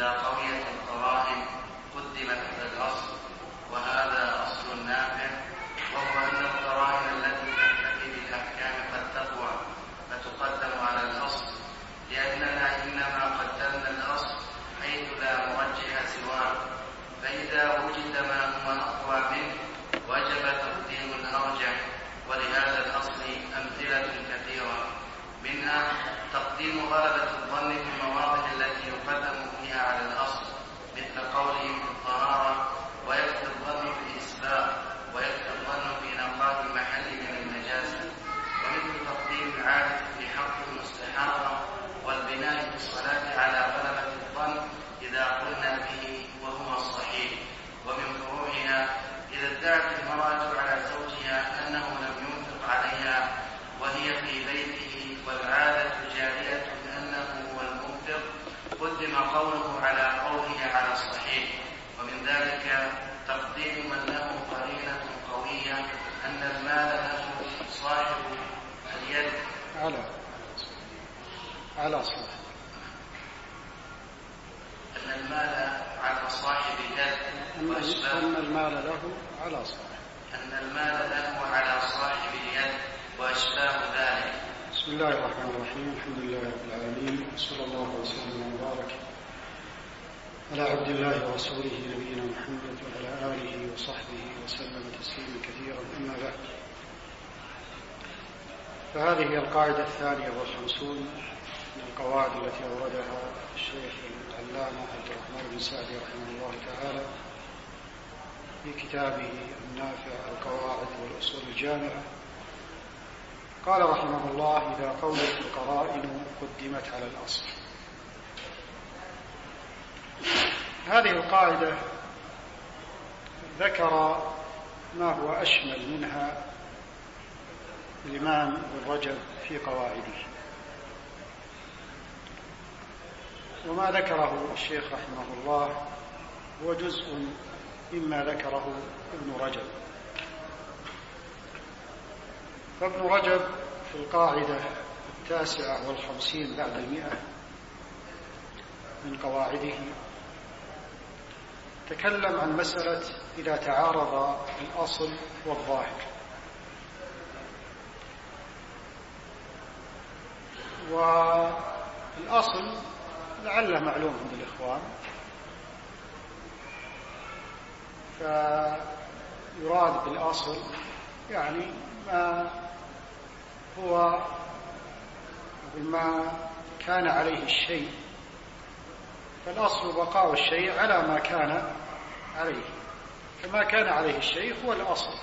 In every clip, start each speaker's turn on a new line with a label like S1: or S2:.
S1: إذا قويت القرائن قدمت على الأصل، وهذا أصل نافع، وهو أن القرائن التي تكتفي بالأحكام قد تقوى فتقدم على الأصل، لأننا إنما قدمنا الأصل حيث لا مرجح سواه، فإذا وجد ما هو أقوى منه وجب تقديم الأرجح. ولهذا الأصل أمثلة كثيرة، منها تقديم غلبة الظن في المواضع التي يقدم فيها على الأصل، مثل قوله في الطهارة ويكفي الظن في الإسباغ ويكفي الظن في نقاء المحل من النجاسة، ومثل تقديم العادة في حق المستحاضة والبناء في الصلاة على غلبة الظن إذا قلنا به وهو الصحيح. ومن فروعها إذا ادعت المرأة على زوجها أنه لم ينفق عليها وهي في بيته والعادة جارية أنه هو المنفق، قدم قوله على قوله على الصحيح. ومن ذلك تقديم من له قرينة قوية أن المال له صاحب اليد
S2: على صاحب،
S1: أن المال على صاحب اليد،
S2: أن المال له على صاحب،
S1: أن المال له على صاحب اليد وأشباه ذلك.
S2: بسم الله الرحمن الرحيم. الحمد لله رب العالمين، صلى الله وسلم وبارك على عبد الله ورسوله نبينا محمد وعلى آله وصحبه وسلم تسليما كثيرا. أما بعد، فهذه هي القاعدة 52 من القواعد التي أوردها الشيخ العلامة عبد الرحمن بن سعدي رحمه الله تعالى في كتابه النافع القواعد والأصول الجامعة. قال رحمه الله: إذا قولت القرائن قدمت على الأصل. هذه القاعدة ذكر ما هو أشمل منها الإمام ابن رجب في قواعده، وما ذكره الشيخ رحمه الله هو جزء مما ذكره ابن رجب. فابن رجب في القاعدة 59 بعد 100 من قواعده تكلم عن مسألة إذا تعارض الأصل والظاهر. والأصل لعله معلوم عند الإخوان، فيراد بالأصل يعني ما هو بما كان عليه الشيء، فالأصل بقاء الشيء على ما كان عليه، فما كان عليه الشيء هو الأصل.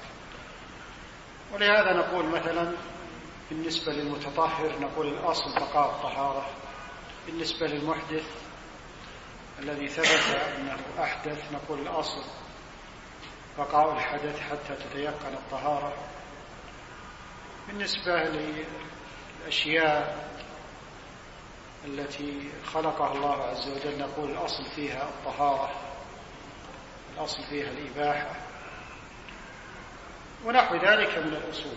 S2: ولهذا نقول مثلا بالنسبة للمتطهر نقول الأصل بقاء الطهارة، بالنسبة للمحدث الذي ثبت أنه أحدث نقول الأصل بقاء الحدث حتى تتيقن الطهارة. بالنسبة للأشياء التي خلقها الله عز وجل نقول الأصل فيها الطهارة، الأصل فيها الإباحة، ونحو ذلك من الأصول.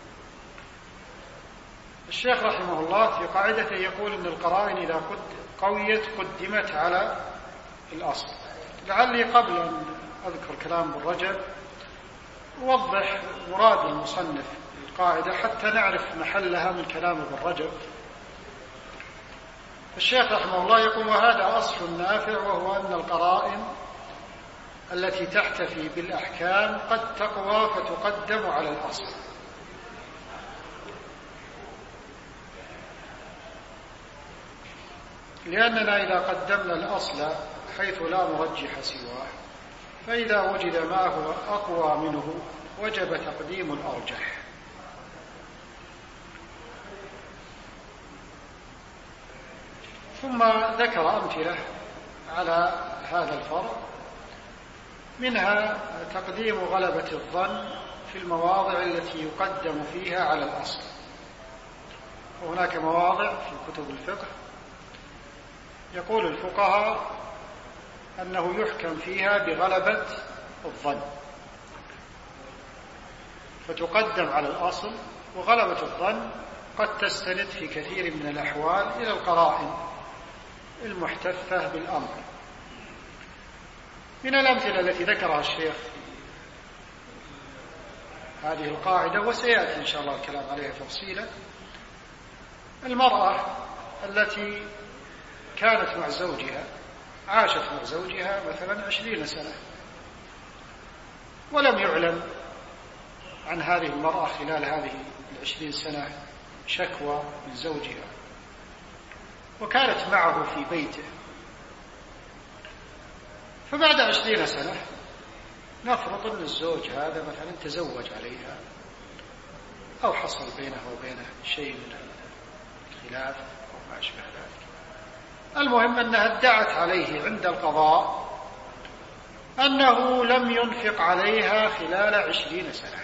S2: الشيخ رحمه الله في قاعدته يقول إن القرائن إذا قويت قدمت على الأصل. لعلي قبل أن أذكر كلام ابن رجب أوضح مراد المصنف القاعدة حتى نعرف محلها من كلام ابن رجب. الشيخ رحمه الله يقول: وهذا أصل نافع، وهو أن القرائن التي تحتفي بالأحكام قد تقوى فتقدم على الأصل. لأننا إذا قدمنا الأصل حيث لا مرجح سواه، فإذا وجد ما هو أقوى منه وجب تقديم الأرجح. ثم ذكر أمثلة على هذا الفرق، منها تقديم غلبة الظن في المواضع التي يقدم فيها على الأصل. وهناك مواضع في كتب الفقه يقول الفقهاء أنه يحكم فيها بغلبة الظن فتقدم على الأصل، وغلبة الظن قد تستند في كثير من الأحوال إلى القرائن، المحتفة بالأمر. من الأمثلة التي ذكرها الشيخ هذه القاعدة، وسيأتي إن شاء الله الكلام عليها تفصيلا، المرأة التي كانت مع زوجها، عاشت مع زوجها مثلا 20 سنة، ولم يعلم عن هذه المرأة خلال هذه 20 سنة شكوى من زوجها، وكانت معه في بيته، فبعد 20 سنة نفرض أن الزوج هذا مثلا تزوج عليها أو حصل بينه وبينه شيء من الخلاف أو ما أشبه ذلك. المهم أنها ادعت عليه عند القضاء أنه لم ينفق عليها خلال 20 سنة،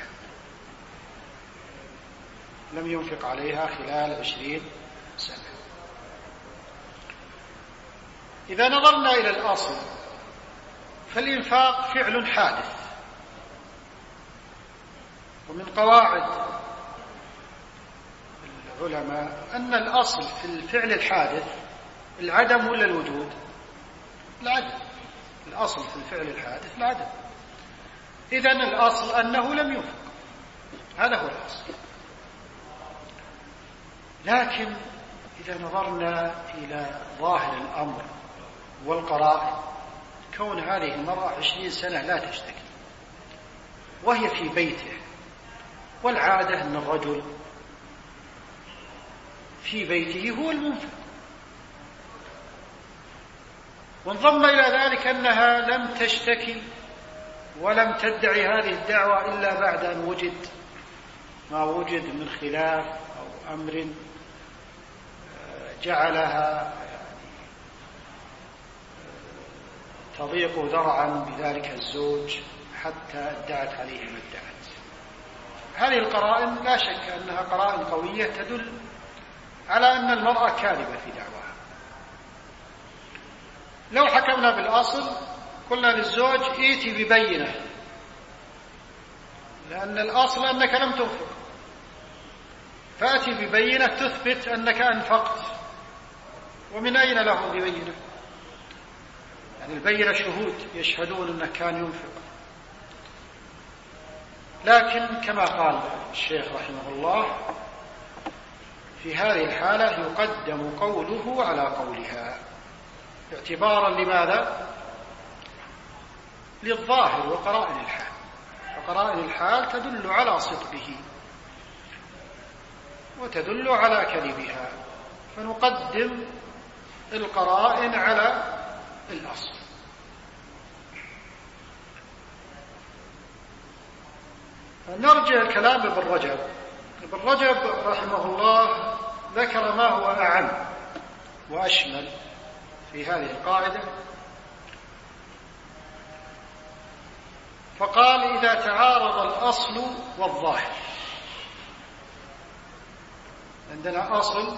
S2: لم ينفق عليها خلال 20 سنة. إذا نظرنا إلى الأصل فالإنفاق فعل حادث، ومن قواعد العلماء أن الأصل في الفعل الحادث العدم ولا الوجود؟ العدم. الأصل في الفعل الحادث العدم، إذن الأصل أنه لم ينفق، هذا هو الأصل. لكن إذا نظرنا إلى ظاهر الأمر والقرائن، كون هذه المرأة 20 سنة لا تشتكي وهي في بيته، والعادة أن الرجل في بيته هو المنفق، وانضم إلى ذلك أنها لم تشتكي ولم تدعي هذه الدعوة إلا بعد أن وجد ما وجد من خلاف أو أمر جعلها تضيق ذرعا بذلك الزوج حتى ادعت عليه ما ادعت. هذه القرائن لا شك أنها قرائن قوية تدل على أن المرأة كاذبة في دعواها. لو حكمنا بالأصل قلنا للزوج ائتي ببينة، لأن الأصل أنك لم تنفق، فأتي ببينة تثبت أنك أنفقت. ومن أين له ببينة؟ يعني البينة شهود يشهدون أنك كان ينفق. لكن كما قال الشيخ رحمه الله، في هذه الحالة يقدم قوله على قولها، اعتبارا لماذا؟ للظاهر وقرائن الحال، وقرائن الحال تدل على صدقه وتدل على كذبها، فنقدم القرائن على الأصل. نرجع الكلام ابن رجب. ابن رجب رحمه الله ذكر ما هو أعم وأشمل في هذه القاعدة، فقال: إذا تعارض الأصل والظاهر، عندنا أصل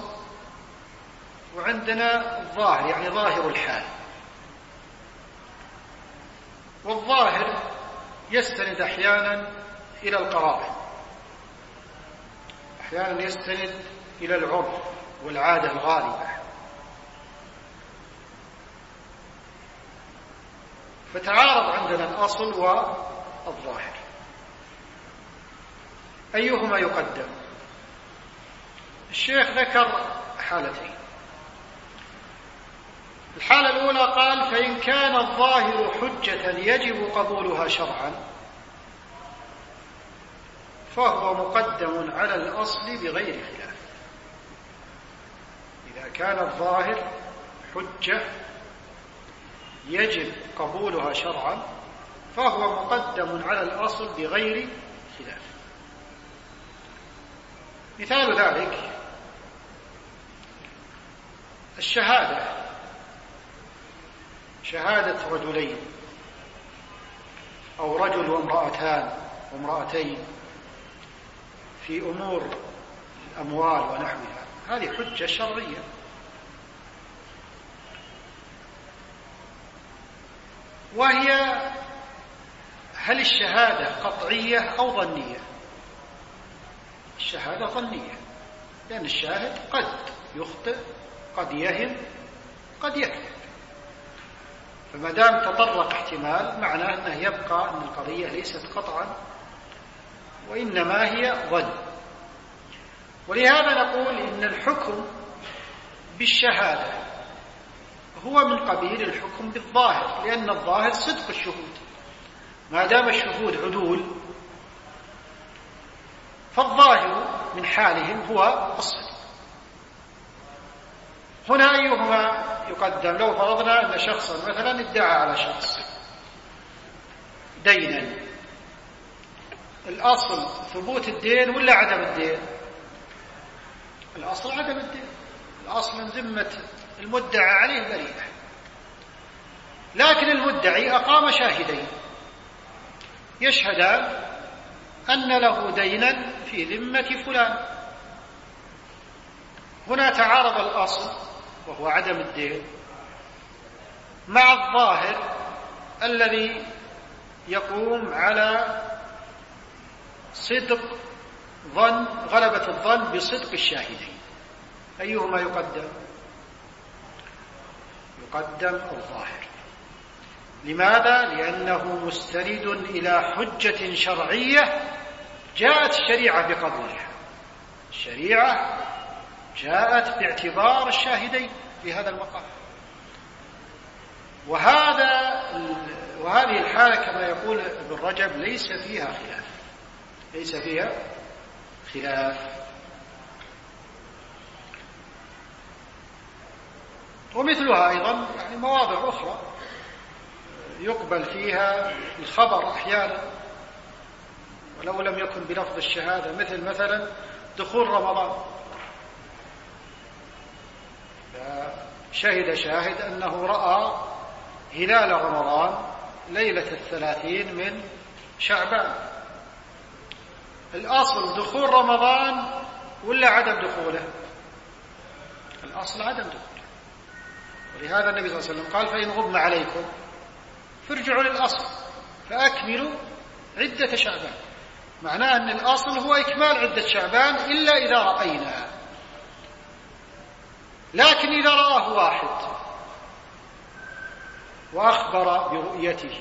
S2: وعندنا الظاهر، يعني ظاهر الحال. والظاهر يستند أحيانا إلى القرائن، أحيانا يستند إلى العرف والعادة الغالبة، فتعارض عندنا الأصل والظاهر، أيهما يقدم؟ الشيخ ذكر حالتين. الحالة الأولى قال: فإن كان الظاهر حجة يجب قبولها شرعا فهو مقدم على الأصل بغير خلاف. إذا كان الظاهر حجة يجب قبولها شرعا فهو مقدم على الأصل بغير خلاف. مثال ذلك الشهادة، شهادة رجلين أو رجل وامرأتان وامرأتين في أمور الأموال ونحوها، هذه حجة شرعية. وهي هل الشهادة قطعية أو ظنية؟ الشهادة ظنية، لأن الشاهد قد يخطئ، قد يهم، قد يكذب. فما دام تطرق احتمال معناه أنه يبقى أن القضية ليست قطعا وإنما هي ظن. ولهذا نقول إن الحكم بالشهادة هو من قبيل الحكم بالظاهر، لأن الظاهر صدق الشهود. ما دام الشهود عدول فالظاهر من حالهم هو الصدق. هنا أيهما يقدم؟ لو فرضنا أن شخصا مثلا ادعى على شخص دينا، الأصل ثبوت الدين ولا عدم الدين؟ الأصل عدم الدين، الأصل من ذمة المدعى عليه بريئة. لكن المدعي أقام شاهدين يشهدان أن له دينا في ذمة فلان. هنا تعارض الأصل وهو عدم الدين مع الظاهر الذي يقوم على صدق ظن، غلبة الظن بصدق الشاهدين. أيهما يقدم؟ يقدم الظاهر. لماذا؟ لأنه مستند إلى حجة شرعية جاءت الشريعة بقبولها. الشريعة جاءت باعتبار الشاهدين في هذا المقام. وهذه الحالة كما يقول ابن رجب ليس فيها خلاف، ليس فيها خلاف. ومثلها أيضا يعني مواضع أخرى يقبل فيها الخبر أحيانا ولو لم يكن بلفظ الشهادة، مثلا دخول رمضان، شهد شاهد أنه رأى هلال رمضان ليلة 30 من شعبان. الأصل دخول رمضان ولا عدم دخوله؟ الأصل عدم دخوله. ولهذا النبي صلى الله عليه وسلم قال فإن غم عليكم فارجعوا للأصل فأكملوا عدة شعبان. معناه أن الأصل هو إكمال عدة شعبان إلا إذا رأينا. لكن إذا رآه واحد وأخبر برؤيته،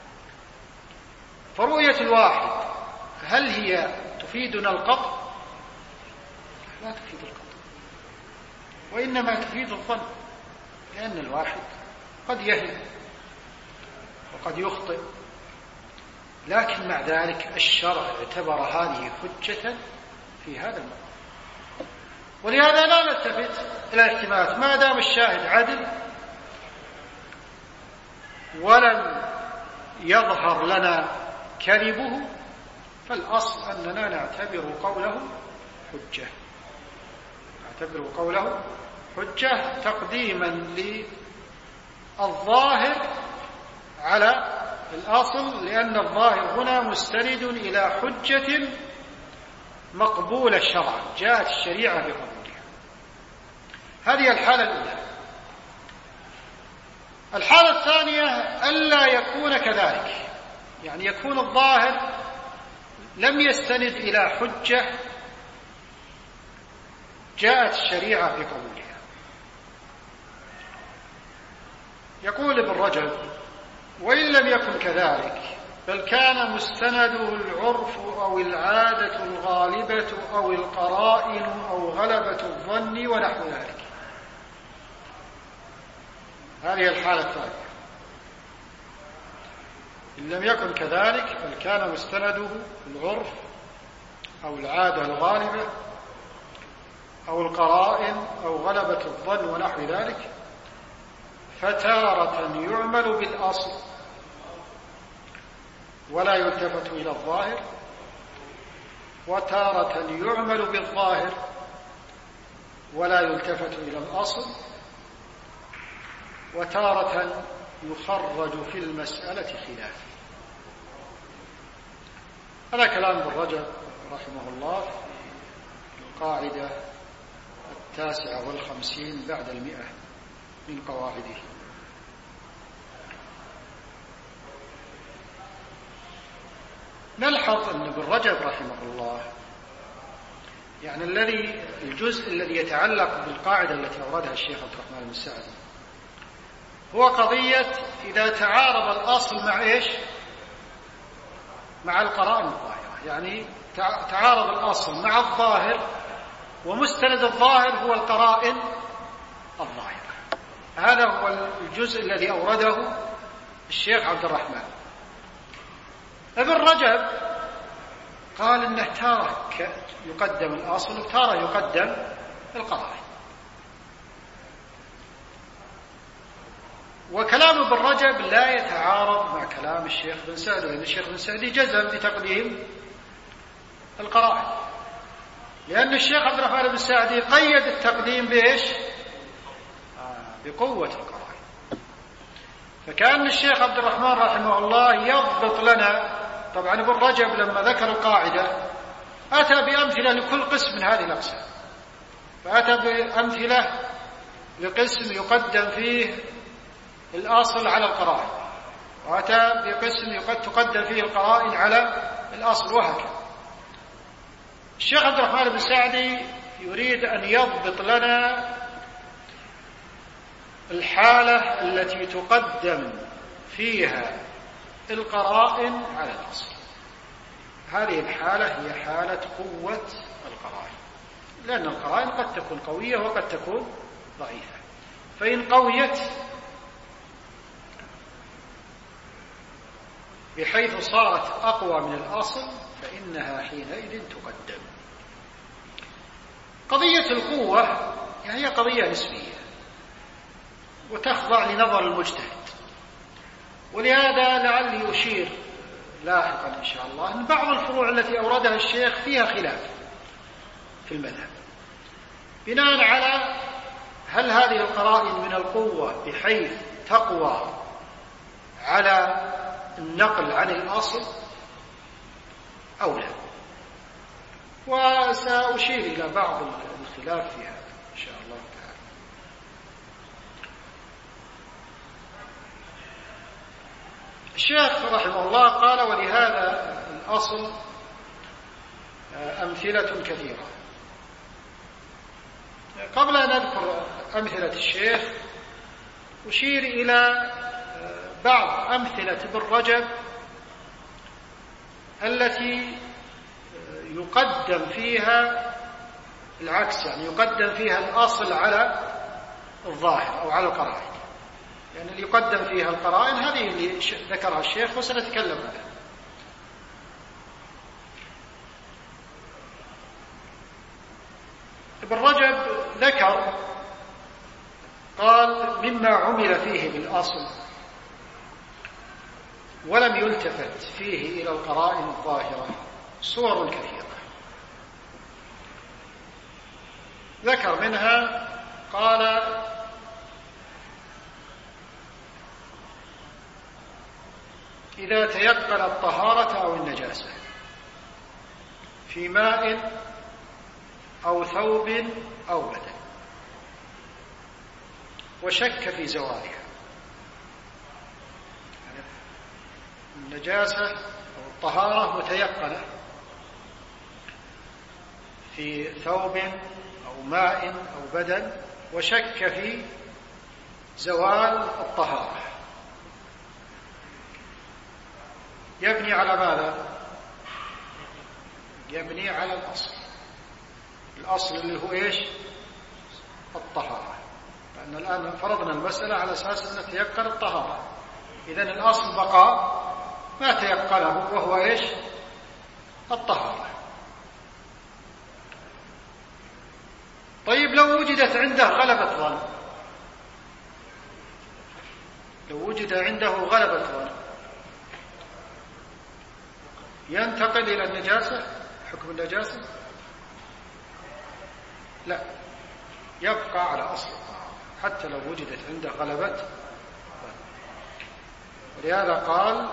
S2: فرؤية الواحد هل هي تفيدنا القطع؟ لا تفيد القطع، وإنما تفيد الظن، لأن الواحد قد يهم وقد يخطئ. لكن مع ذلك الشرع اعتبر هذه حجة في هذا الموضوع. ولهذا لا نلتفت إلى الاحتمالات ما دام الشاهد عدل ولم يظهر لنا كذبه، فالأصل أننا نعتبر قوله حجة، نعتبر قوله حجة تقديما للظاهر على الأصل، لأن الظاهر هنا مستند إلى حجة مقبولة شرعا جاءت الشريعة بقبولها. هذه الحالة الأولى. الحالة الثانية ألا يكون كذلك، يعني يكون الظاهر لم يستند إلى حجة جاءت الشريعة بقبولها. يقول ابن رجب وإن لم يكن كذلك بل كان مستنده العرف أو العادة الغالبة أو القرائن أو غلبة الظن ونحو ذلك. هذه الحالة الثانية. إن لم يكن كذلك بل كان مستنده العرف أو العادة الغالبة أو القرائن أو غلبة الظن ونحو ذلك، فتارة يعمل بالأصل ولا يلتفت إلى الظاهر، وتارة يعمل بالظاهر ولا يلتفت إلى الأصل، وتارة يخرج في المسألة خلاف. هذا كلام ابن رجب رحمه الله في القاعدة 59 بعد 100 من قواعده. نلحظ أن ابن رجب رحمه الله يعني الجزء الذي يتعلق بالقاعدة التي أوردها الشيخ عبد الرحمن بن سعدي هو قضية إذا تعارض الأصل مع إيش؟ مع القرائن الظاهرة، يعني تعارض الأصل مع الظاهر، ومستند الظاهر هو القرائن الظاهرة. هذا هو الجزء الذي أورده الشيخ عبد الرحمن. ابن رجب قال إنه تارة يقدم الأصل وتارة يقدم القرائن. وكلام ابن رجب لا يتعارض مع كلام الشيخ بن سعدي، لأن الشيخ بن سعدي جزم بتقديم القرائن، لأن الشيخ عبد الرحمن بن سعدي قيد التقديم بإيش؟ بقوة القرائن. فكان الشيخ عبد الرحمن رحمه الله يضبط لنا، طبعا ابن رجب لما ذكر القاعدة أتى بأمثلة لكل قسم من هذه الأقسام، فأتى بأمثلة لقسم يقدم فيه الأصل على القرائن، وأتى بقسم تقدم فيه القرائن على الأصل، وهكذا. الشيخ عبد الرحمن بن سعدي يريد أن يضبط لنا الحالة التي تقدم فيها القرائن على الأصل. هذه الحالة هي حالة قوة القرائن، لأن القرائن قد تكون قوية وقد تكون ضعيفة، فإن قويت بحيث صارت أقوى من الأصل فإنها حينئذ تقدم. قضية القوة هي قضية نسبية وتخضع لنظر المجتهد، ولهذا لعلي أشير لاحقا إن شاء الله أن بعض الفروع التي أوردها الشيخ فيها خلاف في المذهب، بناء على هل هذه القرائن من القوة بحيث تقوى على النقل عن الأصل أو لا. وسأشير إلى بعض الخلاف في هذا إن شاء الله تعالى. الشيخ رحمه الله قال: ولهذا الأصل أمثلة كثيرة. قبل أن أذكر أمثلة الشيخ أشير إلى بعض أمثلة ابن رجب التي يقدم فيها العكس، يعني يقدم فيها الأصل على الظاهر أو على القرائن، يعني اللي يقدم فيها القرائن هذه اللي ذكرها الشيخ وسنتكلم عنها. ابن رجب ذكر قال: مما عمل فيه بالأصل ولم يلتفت فيه إلى القرائن الظاهرة صور كثيرة. ذكر منها قال: إذا تيقن الطهارة أو النجاسة في ماء أو ثوب أو بدن وشك في زوالها، النجاسة أو الطهارة متيقنة في ثوب أو ماء أو بدن وشك في زوال الطهارة، يبني على ماذا؟ يبني على الأصل. الأصل اللي هو إيش؟ الطهارة. لأن الآن فرضنا المسألة على أساس أن تيقن الطهارة، إذن الأصل بقاء ما تيقنه وهو إيش؟ الطهارة. طيب لو وجدت عنده غلبة ظن، لو وجد عنده غلبة ظن ينتقل إلى النجاسة، حكم النجاسة؟ لا، يبقى على أصل الطهارة حتى لو وجدت عنده غلبة ظن. ولهذا قال: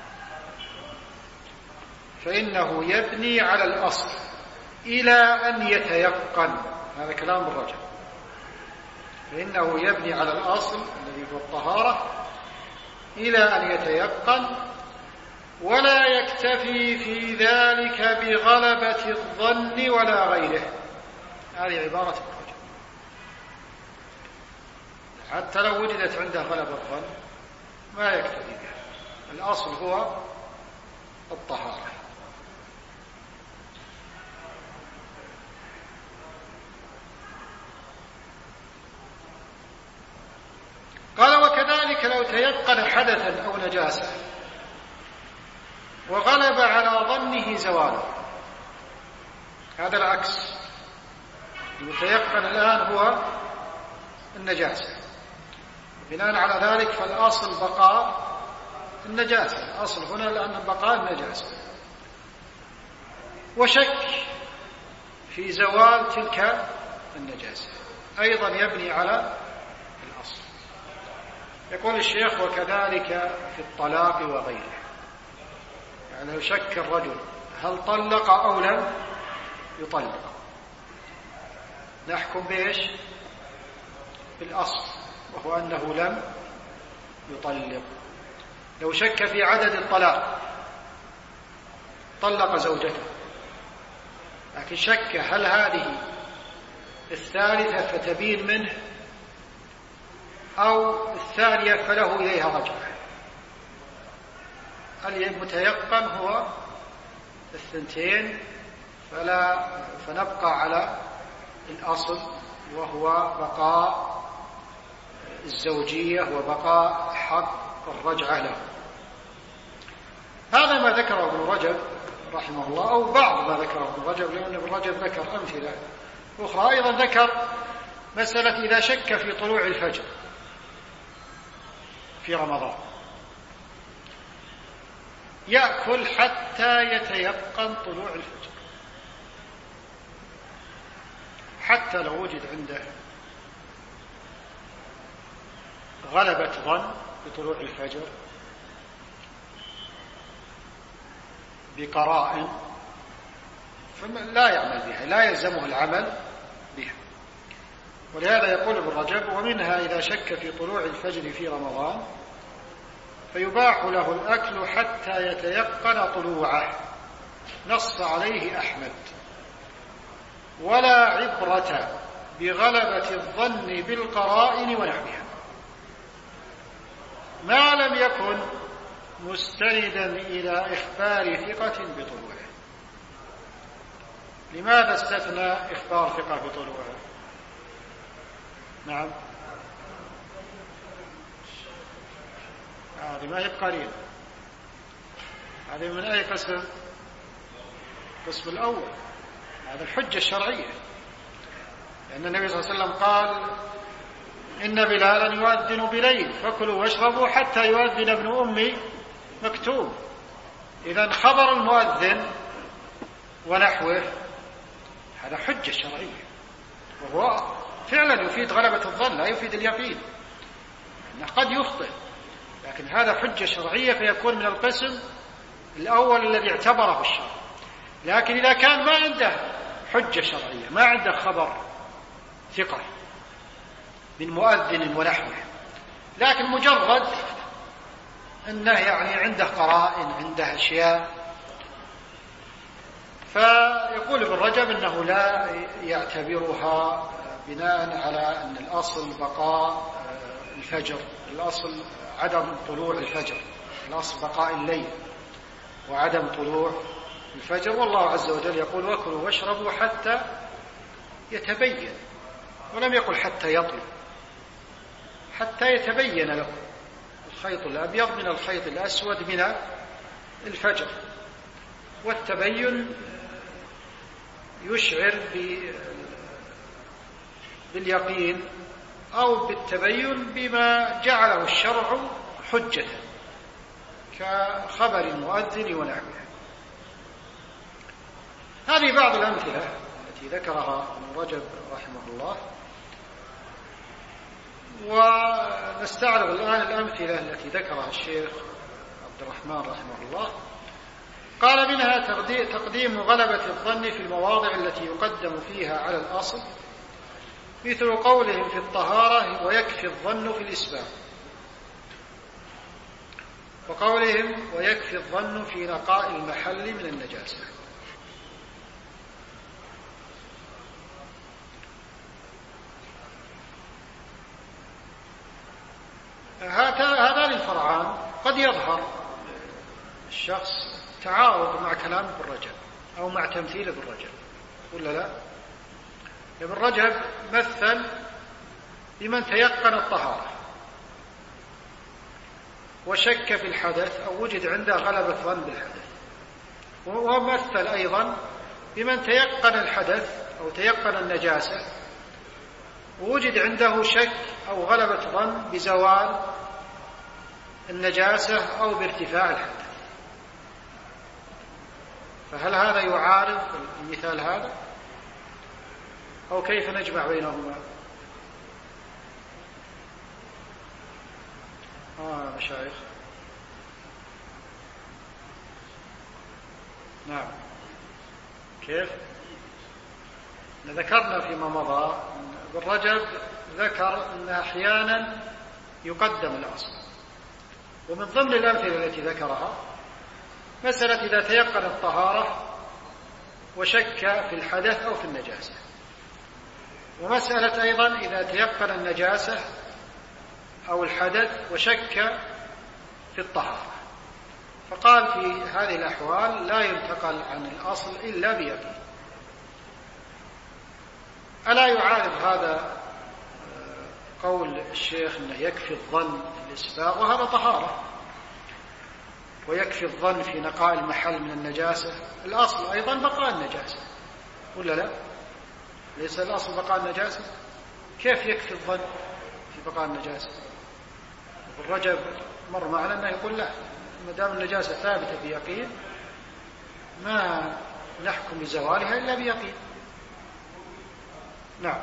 S2: فإنه يبني على الأصل إلى أن يتيقن. هذا كلام الرجل. فإنه يبني على الأصل الذي هو الطهارة إلى أن يتيقن، ولا يكتفي في ذلك بغلبة الظن ولا غيره. هذه عبارة الرجل. حتى لو وجدت عنده غلبة الظن ما يكتفي بها، الأصل هو الطهارة. قال وكذلك لو تيقن حدثا أو نجاسة وغلب على ظنه زواله، هذا العكس، المتيقن الآن هو النجاسة، بناء على ذلك فالأصل بقاء النجاسة، الأصل هنا لأن بقاء النجاسة، وشك في زوال تلك النجاسة أيضا يبني على الأصل. يقول الشيخ وكذلك في الطلاق وغيره، يعني لو شك الرجل هل طلق أو لم يطلق نحكم بإيش؟ بالأصل، وهو أنه لم يطلق. لو شك في عدد الطلاق طلق زوجته، لكن شك هل هذه الثالثة فتبين منه أو الثانية فله إليها رجعة، المتيقن هو الثنتين، فنبقى على الأصل وهو بقاء الزوجية وبقاء حق الرجعة له. هذا ما ذكره ابن رجب رحمه الله، أو بعض ما ذكره ابن رجب، لأن ابن رجب ذكر أمثلة أخرى. أيضا ذكر مسألة إذا شك في طلوع الفجر في رمضان يأكل حتى يتيقن طلوع الفجر، حتى لو وجد عنده غلبة ظن بطلوع الفجر بقرائن فلا يعمل بها، لا يلزمه العمل بها. ولهذا يقول ابن رجب ومنها إذا شك في طلوع الفجر في رمضان فيباح له الأكل حتى يتيقن طلوعه، نص عليه أحمد، ولا عبرة بغلبة الظن بالقرائن ونحوها ما لم يكن مستندا إلى إخبار ثقة بطلوعه. لماذا استثنى إخبار ثقة بطلوعه؟ نعم، هذه ما هي بقرين، هذه من أي قسم؟ القسم الأول، هذا الحجة الشرعية، لأن النبي صلى الله عليه وسلم قال إن بلالا يؤذن بليل فكلوا واشربوا حتى يؤذن ابن أم مكتوم. إذن خبر المؤذن ونحوه هذا حجة شرعية، وهو فعلا يفيد غلبة الظن لا يفيد اليقين، أنه قد يخطئ، لكن هذا حجة شرعية فيكون من القسم الأول الذي اعتبره الشرع. لكن إذا كان ما عنده حجة شرعية، ما عنده خبر ثقة من مؤذن ونحوه، لكن مجرد أنه يعني عنده قرائن، عنده أشياء، فيقول ابن رجب أنه لا يعتبرها بناء على أن الأصل بقاء الفجر، الأصل عدم طلوع الفجر، الأصل بقاء الليل وعدم طلوع الفجر. والله عز وجل يقول وكلوا واشربوا حتى يتبين، ولم يقل حتى يطلع، حتى يتبين لكم الخيط الأبيض من الخيط الأسود من الفجر. والتبين يشعر باليقين أو بالتبين بما جعله الشرع حجة كخبر المؤذن ونحوه. هذه بعض الأمثلة التي ذكرها ابن رجب رحمه الله، ونستعرض الآن الأمثلة التي ذكرها الشيخ عبد الرحمن رحمه الله. قال منها تقديم غلبة الظن في المواضع التي يقدم فيها على الأصل، مثل قولهم في الطهارة ويكفي الظن في الإسباب، وقولهم ويكفي الظن في نقاء المحل من النجاسة. هذان الفرعان قد يظهر الشخص تعارض مع كلامه بالرجل أو مع تمثيله بالرجل، ولا لا؟ ابن رجب مثل بمن تيقن الطهارة وشك في الحدث أو وجد عنده غلبة ظن بالحدث، ومثل أيضا بمن تيقن الحدث أو تيقن النجاسة ووجد عنده شك أو غلبة ظن بزوال النجاسة أو بارتفاع الحدث. فهل هذا يعارض المثال هذا أو كيف نجمع بينهما؟ مشايخ، نعم، كيف؟ ذكرنا فيما مضى ابن رجب ذكر أن أحيانا يقدم الأصل، ومن ضمن الأمثلة التي ذكرها مسألة إذا تيقن الطهارة وشك في الحدث أو في النجاسة، ومسألة أيضا إذا تيقن النجاسة أو الحدث وشك في الطهارة، فقال في هذه الأحوال لا ينتقل عن الأصل إلا بيقين. ألا يعارض هذا قول الشيخ أنه يكفي الظن في الإسباغ، وهذا طهارة، ويكفي الظن في نقاء المحل من النجاسة؟ الأصل أيضا بقاء النجاسة، ولا لا؟ ليس الأصل بقاء النجاسة؟ كيف يكفي الظن في بقاء النجاسة؟ الرجب مر معنا أنه يقول لا، ما دام النجاسة ثابتة بيقين ما نحكم بزوالها إلا بيقين. نعم.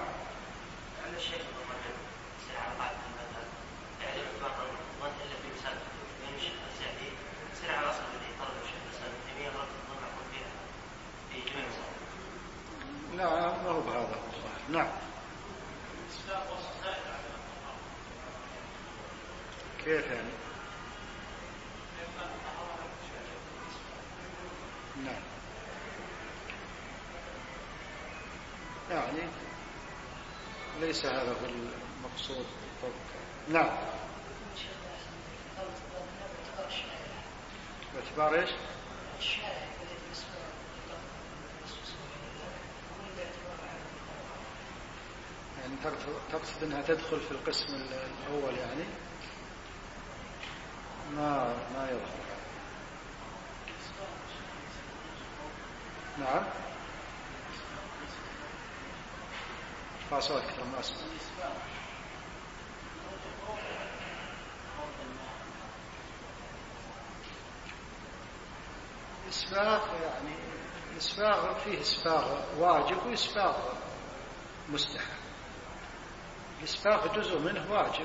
S2: لا، ما هو بهذا الظاهر. نعم. كيف يعني؟ نعم، يعني ليس هذا هو المقصود بالضبط. نعم. باعتبار ايش؟ يعني تقصد انها تدخل في القسم الاول، يعني ما يظهر. نعم، فاصلت كثير ما أسمع. إسباغ، يعني الإسباغ فيه إسباغ واجب وإسباغ مستحب. الإسباغ جزء منه واجب،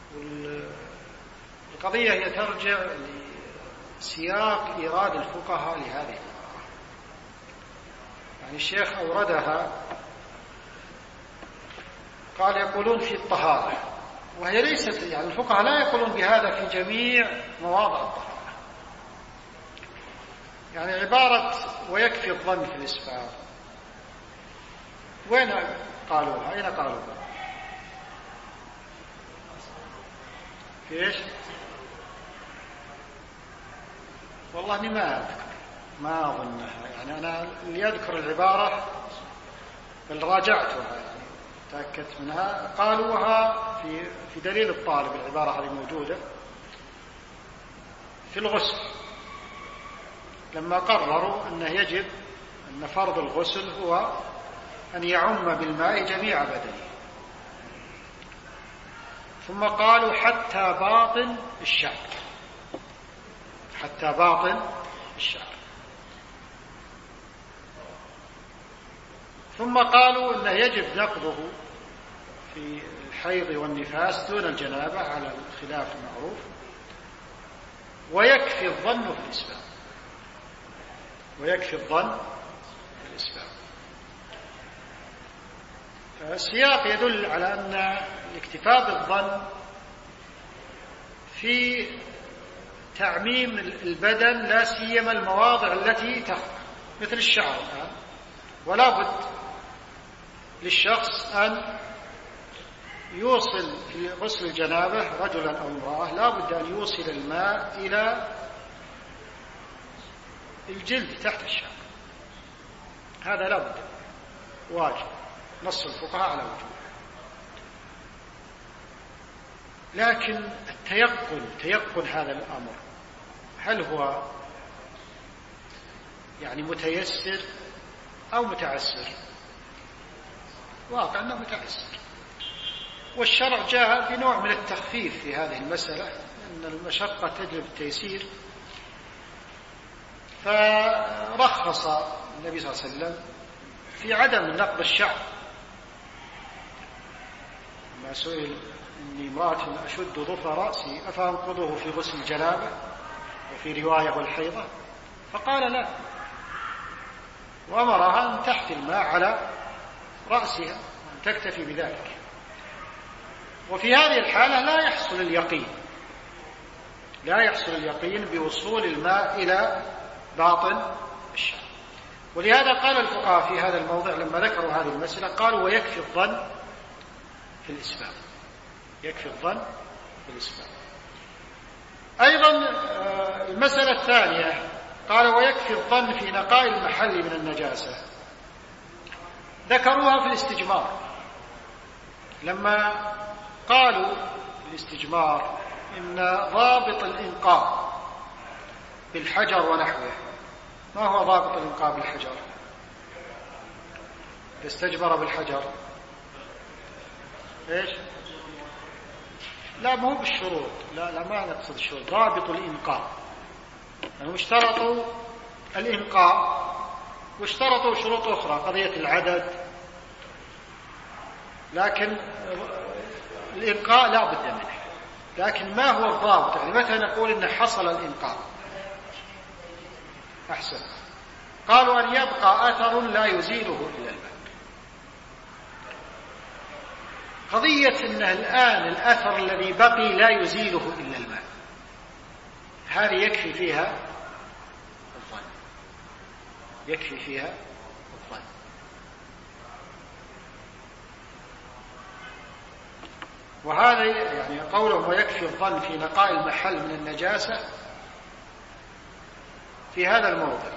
S2: والقضية هي ترجع لسياق إيراد الفقهاء لهذه العبارة. يعني الشيخ أوردها قال يقولون في الطهارة، وهي ليست، يعني الفقهاء لا يقولون بهذا في جميع مواضع الطهارة. يعني عبارة ويكفي الظن في الإسباغ وين قالوها؟ أين قالوها؟ في إيش؟ والله أني ما أذكر، ما أظنها. يعني أنا اللي أذكر العبارة بل راجعتها، يعني تأكدت منها. قالوها في دليل الطالب، العبارة هذه موجودة في الغسل، لما قرروا أنه يجب أن فرض الغسل هو أن يعم بالماء جميع بدنه، ثم قالوا حتى باطن الشعر، حتى باطن الشعر، ثم قالوا أنه يجب نقضه في الحيض والنفاس دون الجنابة على الخلاف المعروف، ويكفي الظن في الإسباغ، ويكفي الظن في الإسباغ. السياق يدل على أن الاكتفاء بالظن في تعميم البدن، لا سيما المواضع التي تخفى مثل الشعر الآن، ولا بد للشخص أن يوصل في غسل الجنابة رجلا أو امرأة لا بد أن يوصل الماء إلى الجلد تحت الشعر، هذا لا بد، واجب، نص الفقهاء على وجوبه. لكن تيقن هذا الأمر هل هو يعني متيسر أو متعسر؟ واقع أنه متعسر، والشرع جاء بنوع من التخفيف في هذه المسألة، أن المشقة تجلب التيسير، فرخص النبي صلى الله عليه وسلم في عدم نقض الشعر. ما سئل إني امرأة أشد ظفر رأسي أفأنقضه في غسل الجنابة، وفي رواية والحيضة، فقال لا، وأمرها أن تحث الماء على رأسها أن تكتفي بذلك. وفي هذه الحالة لا يحصل اليقين بوصول الماء إلى باطن الشعر. ولهذا قال الفقهاء في هذا الموضع لما ذكروا هذه المسألة قالوا ويكفي الظن في الإسباب، يكفي الظن في الإسباب. أيضا المسألة الثانية قال ويكفي الظن في نقاء المحل من النجاسة، ذكروها في الاستجمار، لما قالوا الاستجمار إن ضابط الإنقاء بالحجر ونحوه. ما هو ضابط الإنقاء بالحجر؟ إذا استجمر بالحجر إيش؟ لا، مو بالشروط، لا ما نقصد الشروط، ضابط الإنقاء. يعني اشترطوا الإنقاء واشترطوا شروط أخرى، قضية العدد، لكن الإنقاء لا بد منه. لكن ما هو الضابط؟ يعني متى نقول إن حصل الإنقاء؟ أحسن، قالوا أن يبقى أثر لا يزيله إلا الماء. قضية أن الآن الأثر الذي بقي لا يزيله إلا الماء، هذه يكفي فيها الظن، يكفي فيها الظن. وهذا يعني قولهم ويكفي الظن في نقاء المحل من النجاسة في هذا الموضع.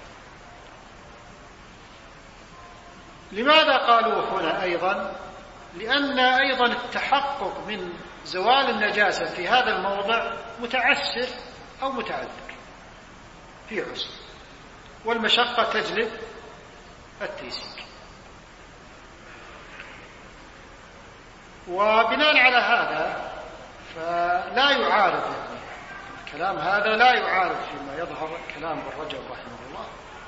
S2: لماذا قالوا هنا أيضا؟ لأن أيضا التحقق من زوال النجاسة في هذا الموضع متعسر أو متعذر في عسر، والمشقة تجلب التيسير. وبناء على هذا فلا يعارض الكلام هذا، لا يعارض فيما يظهر كلام ابن رجب رحمه الله،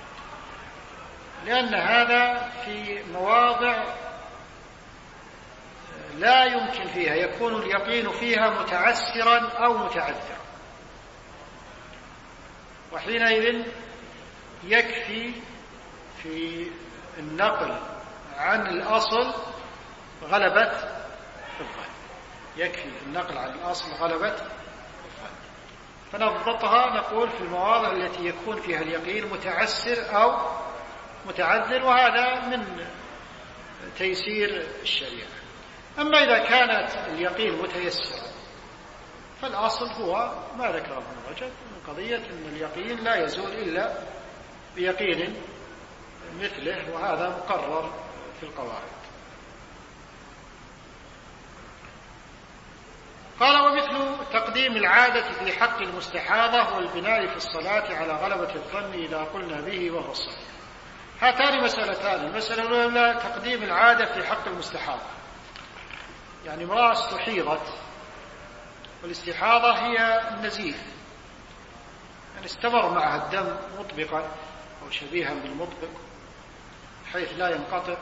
S2: لأن هذا في مواضع لا يمكن فيها يكون اليقين فيها متعسرا أو متعذرا، وحينئذ يكفي في النقل عن الأصل غلبة الظن، يكفي في النقل عن الأصل غلبة الظن. فنضبطها نقول في المواضع التي يكون فيها اليقين متعسر أو متعذر، وهذا من تيسير الشريعة. أما إذا كانت اليقين متيسرا فالأصل هو ما ذكره ابن رجب من قضية أن اليقين لا يزول إلا بيقين مثله، وهذا مقرر في القواعد. قال ومثل تقديم العادة في حق المستحاضة والبناء في الصلاة على غلبة الظن إذا قلنا به وهو الصحيح. هاتان مسألتان. المسألة الأولى تقديم العادة في حق المستحاضة، يعني امرأة استحيضت، والاستحاضة هي النزيف، يعني استمر معها الدم مطبقا أو شبيها بالمطبق حيث لا ينقطع.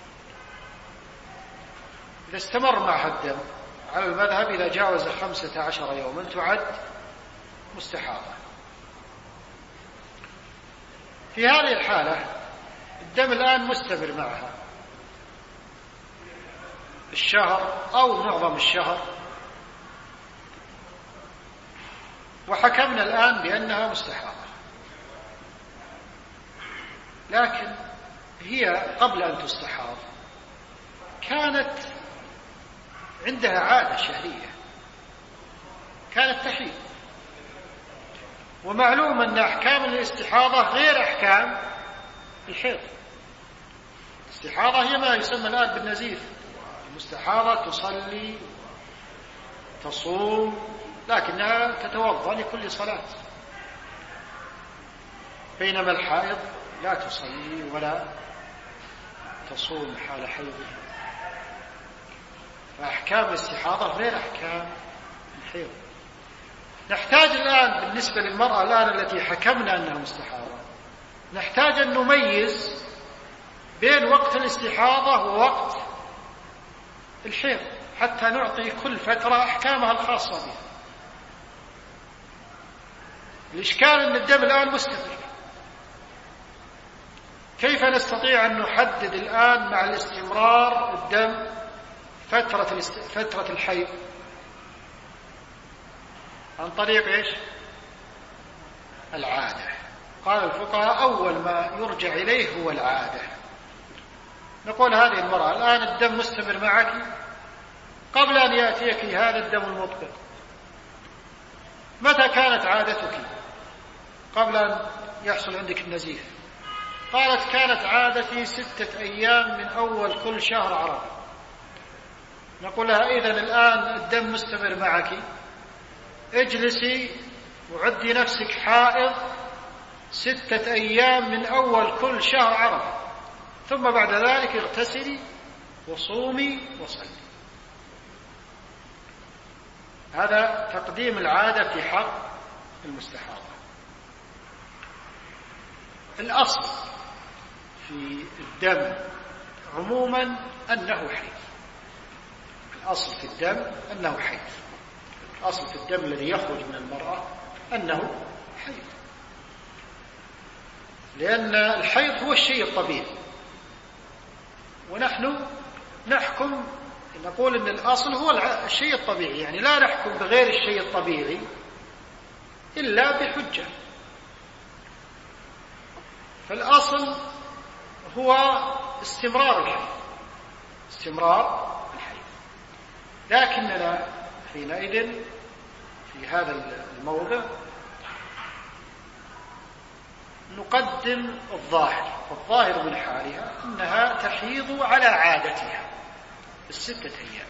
S2: إذا استمر معها الدم على المذهب إذا جاوز 15 يوما تعد مستحاضة. في هذه الحالة الدم الآن مستمر معها الشهر أو معظم الشهر، وحكمنا الآن بأنها مستحاضة، لكن هي قبل أن تستحاض كانت عندها عادة شهرية كانت تحيض، ومعلوم أن أحكام الاستحاضة غير أحكام الحيض. الاستحاضة هي ما يسمى الآن بالنزيف. المستحاضة تصلي تصوم لكنها تتوضأ لكل صلاة، بينما الحائض لا تصلي ولا تصوم حال حيضها. فأحكام الاستحاضة غير أحكام الحيض. نحتاج الآن بالنسبة للمرأة الآن التي حكمنا أنها مستحاضة، نحتاج أن نميز بين وقت الاستحاضة ووقت الحيض حتى نعطي كل فترة أحكامها الخاصة بها. الإشكال أن الدم الآن مستمر، كيف نستطيع أن نحدد الآن مع الاستمرار الدم فترة الحيض؟ عن طريق إيش؟ العادة. قال الفقهاء أول ما يرجع إليه هو العادة. نقول هذه المرأة الآن الدم مستمر معك قبل أن يأتيك هذا الدم المطبق، متى كانت عادتك قبل أن يحصل عندك النزيف؟ قالت كانت عادتي 6 أيام من أول كل شهر عربي. نقول لها إذن الآن الدم مستمر معك، اجلسي وعدي نفسك حائض 6 أيام من أول كل شهر عربي، ثم بعد ذلك اغتسلي وصومي وصلي. هذا تقديم العادة في حق المستحاضة. الأصل في الدم عموما أنه حيض. الأصل في الدم أنه حيض. الأصل في الدم الذي يخرج من المرأة أنه حيض، لأن الحيض هو الشيء الطبيعي، ونحن نحكم نقول أن الأصل هو الشيء الطبيعي، يعني لا نحكم بغير الشيء الطبيعي إلا بحجة. فالأصل هو استمرار الحيض، استمرار الحيض. لكننا حينئذ في هذا الموضع نقدم الظاهر من حالها أنها تحيض على عادتها 6 أيام،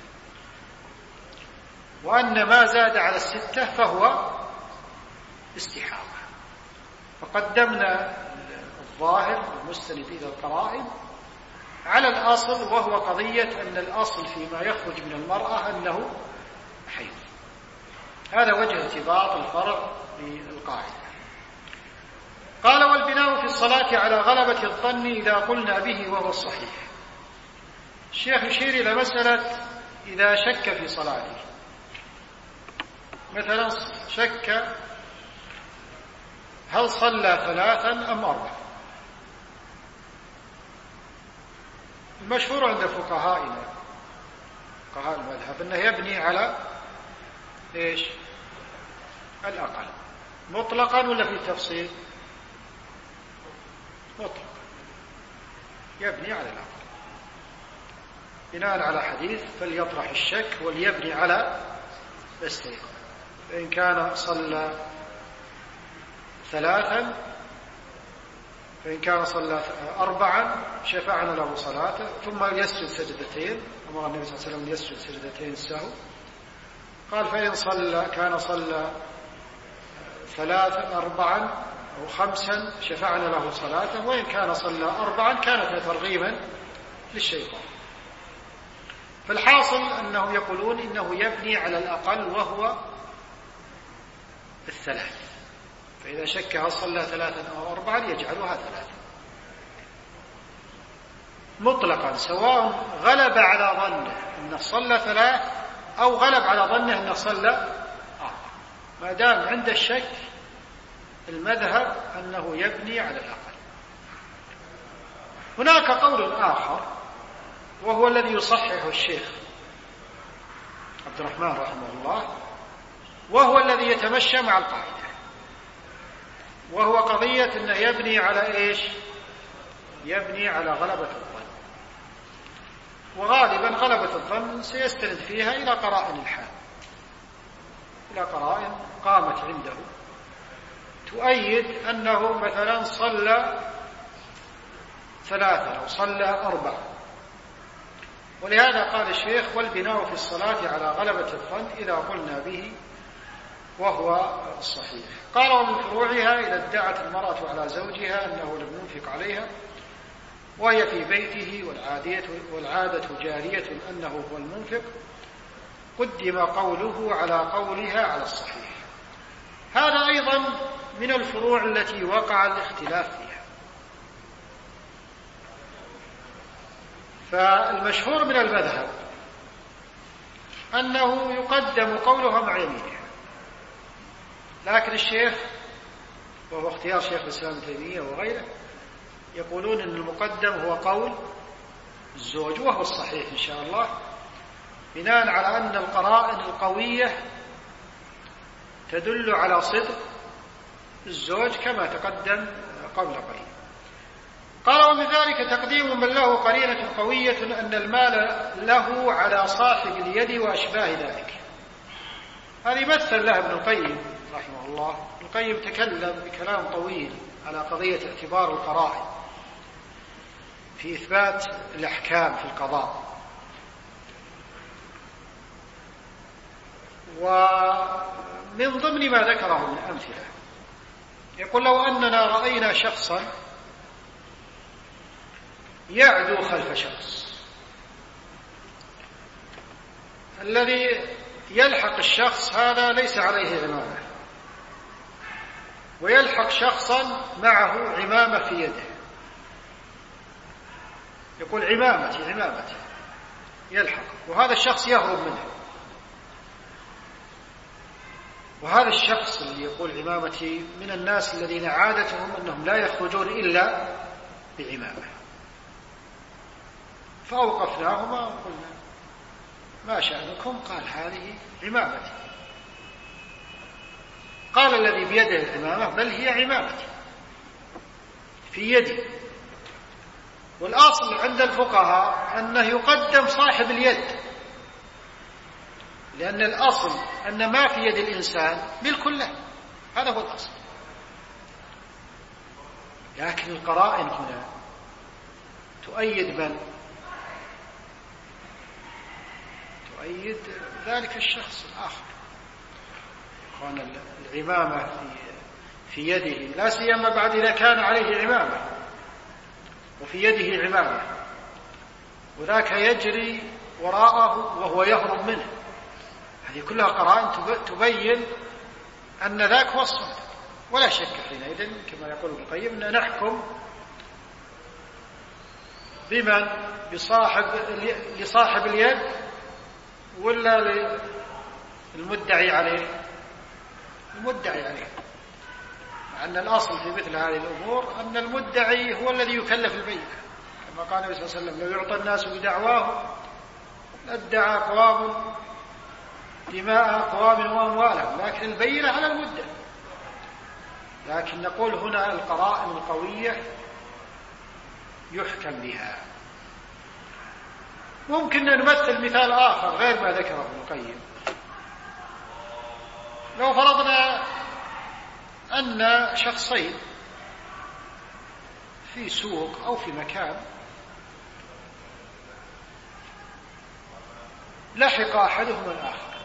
S2: وأن ما زاد على 6 فهو استحاضة. فقدمنا الظاهر المستند إلى القرائن على الأصل، وهو قضية أن الأصل فيما يخرج من المرأة أنه حيض. هذا وجه ارتباط الفرع بالقاعدة. قال والبناء في الصلاة على غلبة الظن إذا قلنا به وهو الصحيح. الشيخ يشير إلى مسألة إذا شك في صلاته، مثلا شك هل صلى 3 أم 4. المشهور عند فقهائنا فقهاء المذهب أنه يبني على إيش؟ الأقل مطلقا ولا في تفصيل؟ مطلقا، يبني على الأقل بناء على حديث فليطرح الشك وليبني على الاستيقاظ. فإن كان صلى 3 فإن كان صلى 4 شفعنا له صلاته، ثم يسجد سجدتين. أمر النبي صلى الله عليه وسلم يسجد سجدتين السهو. قال فإن كان صلى 3 4 أو 5 شفعنا له صلاته، وإن كان صلى 4 كانت ترغيبا للشيطان. فالحاصل أنه يقولون إنه يبني على الأقل وهو 3. فإذا شك هل صلى 3 أو 4 يجعلها 3 مطلقا، سواء غلب على ظنه أنه صلى 3 أو غلب على ظنه أنه صلى 4، ما دام عند الشك المذهب أنه يبني على الأقل. هناك قول آخر وهو الذي يصححه الشيخ عبد الرحمن رحمه الله، وهو الذي يتمشى مع القاعدة، وهو قضية أنه يبني على إيش؟ يبني على غلبة الظن. وغالبا غلبة الظن سيستند فيها إلى قرائن الحال، إلى قرائن قامت عنده تؤيد أنه مثلا صلى 3 أو صلى 4. ولهذا قال الشيخ: والبناء في الصلاة على غلبة الظن إذا قلنا به وهو الصحيح. قال: ومن فروعها إذا ادعت المرأة على زوجها أنه لم ينفق عليها وهي في بيته والعادة جارية أنه هو المنفق، قدم قوله على قولها على الصحيح. هذا أيضا من الفروع التي وقع الاختلاف فيها. فالمشهور من المذهب أنه يقدم قولها مع يمينها، لكن الشيخ، وهو اختيار شيخ الإسلام ابن تيمية وغيره، يقولون أن المقدم هو قول الزوج، وهو الصحيح إن شاء الله، بناء على أن القرائن القوية تدل على صدق الزوج كما تقدم قبل قليل. قال: ومن ذلك تقديم من له قرينة قوية أن المال له على صاحب اليد وأشباه ذلك. هذه مثل له ابن القيم رحمه الله. ابن القيم تكلم بكلام طويل على قضية اعتبار القرائن في إثبات الأحكام في القضاء. ومن ضمن ما ذكره من أمثلة يقول: لو أننا رأينا شخصا يعدو خلف شخص، الذي يلحق الشخص هذا ليس عليه عمامة، ويلحق شخصا معه عمامة في يده، يقول: عمامتي يلحق، وهذا الشخص يهرب منه، وهذا الشخص اللي يقول عمامتي من الناس الذين عادتهم أنهم لا يخرجون إلا بعمامة. فأوقفناهما وقلنا: ما شأنكم؟ قال: هذه عمامتي. قال الذي بيده العمامة: بل هي عمامتي في يدي. والأصل عند الفقهاء أنه يقدم صاحب اليد، لأن الأصل أن ما في يد الإنسان ملك له، هذا هو الأصل. لكن القرائن هنا تؤيد من؟ تؤيد ذلك الشخص الآخر. كون العمامة في يده، لا سيما بعد إذا كان عليه عمامة وفي يده عمامة، وذاك يجري وراءه وهو يهرب منه، هذه كلها قرائن تبين أن ذاك هو الصادق. ولا شك حينئذ كما يقول ابن القيم أن نحكم بمن؟ لصاحب اليد ولا للمدعي عليه؟ المدعي عليه، مع أن الأصل في مثل هذه الأمور أن المدعي هو الذي يكلف البينة، كما قال النبي صلى الله عليه وسلم: لو يعطى الناس بدعواه لادعى أقوام دماء أقوام وأموالهم، لكن البينة على المدعي. لكن نقول هنا القرائن القوية يحكم بها. ممكن أن نمثل مثال آخر غير ما ذكره ابن القيم. لو فرضنا أن شخصين في سوق أو في مكان لحق أحدهما الآخر،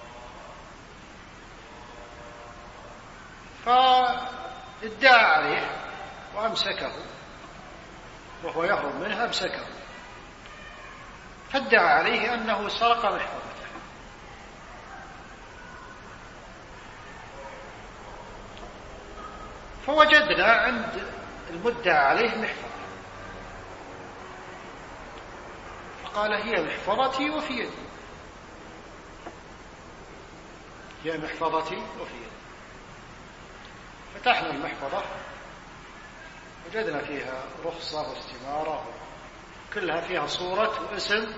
S2: فادعى عليه وأمسكه وهو يهرب منه، أمسكه، فادعى عليه أنه سرق محفظته. فوجدنا عند المدعى عليه محفظة، فقال: هي محفظتي وفي يدي، هي محفظتي وفي يدي. فتحنا المحفظة وجدنا فيها رخصة واستمارة، كلها فيها صورة واسم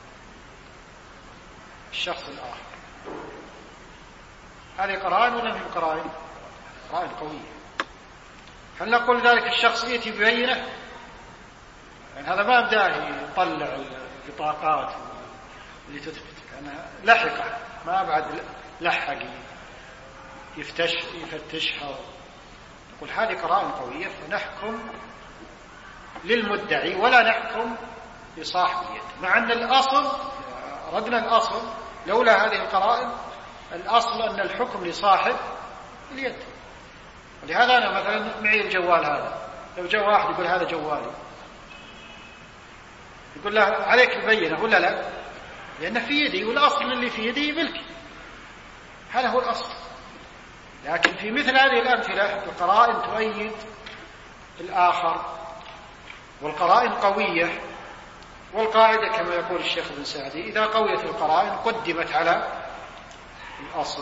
S2: الشخص الآخر. هذه قرائن ولا من قرائن؟ قرائن قوية. هل نقول ذلك الشخص يأتي ببينة؟ يعني هذا ما بدأ يطلع البطاقات اللي تثبت أنها لحقة، ما بعد لحق يفتشها، نقول هذه قرائن قوية فنحكم للمدعي ولا نحكم لصاحب اليد، مع أن الأصل ردنا الأصل لولا هذه القرائن الأصل أن الحكم لصاحب اليد. ولهذا أنا مثلا معي الجوال هذا، لو جاء واحد يقول هذا جوالي يقول له عليك البينة ولا لا؟ لأنه في يدي والأصل اللي في يدي ملكي، هذا هو الأصل. لكن في مثل هذه الأمثلة القرائن تؤيد الآخر والقرائن قوية، والقاعدة كما يقول الشيخ ابن سعدي إذا قويت القرائن قدمت على الأصل.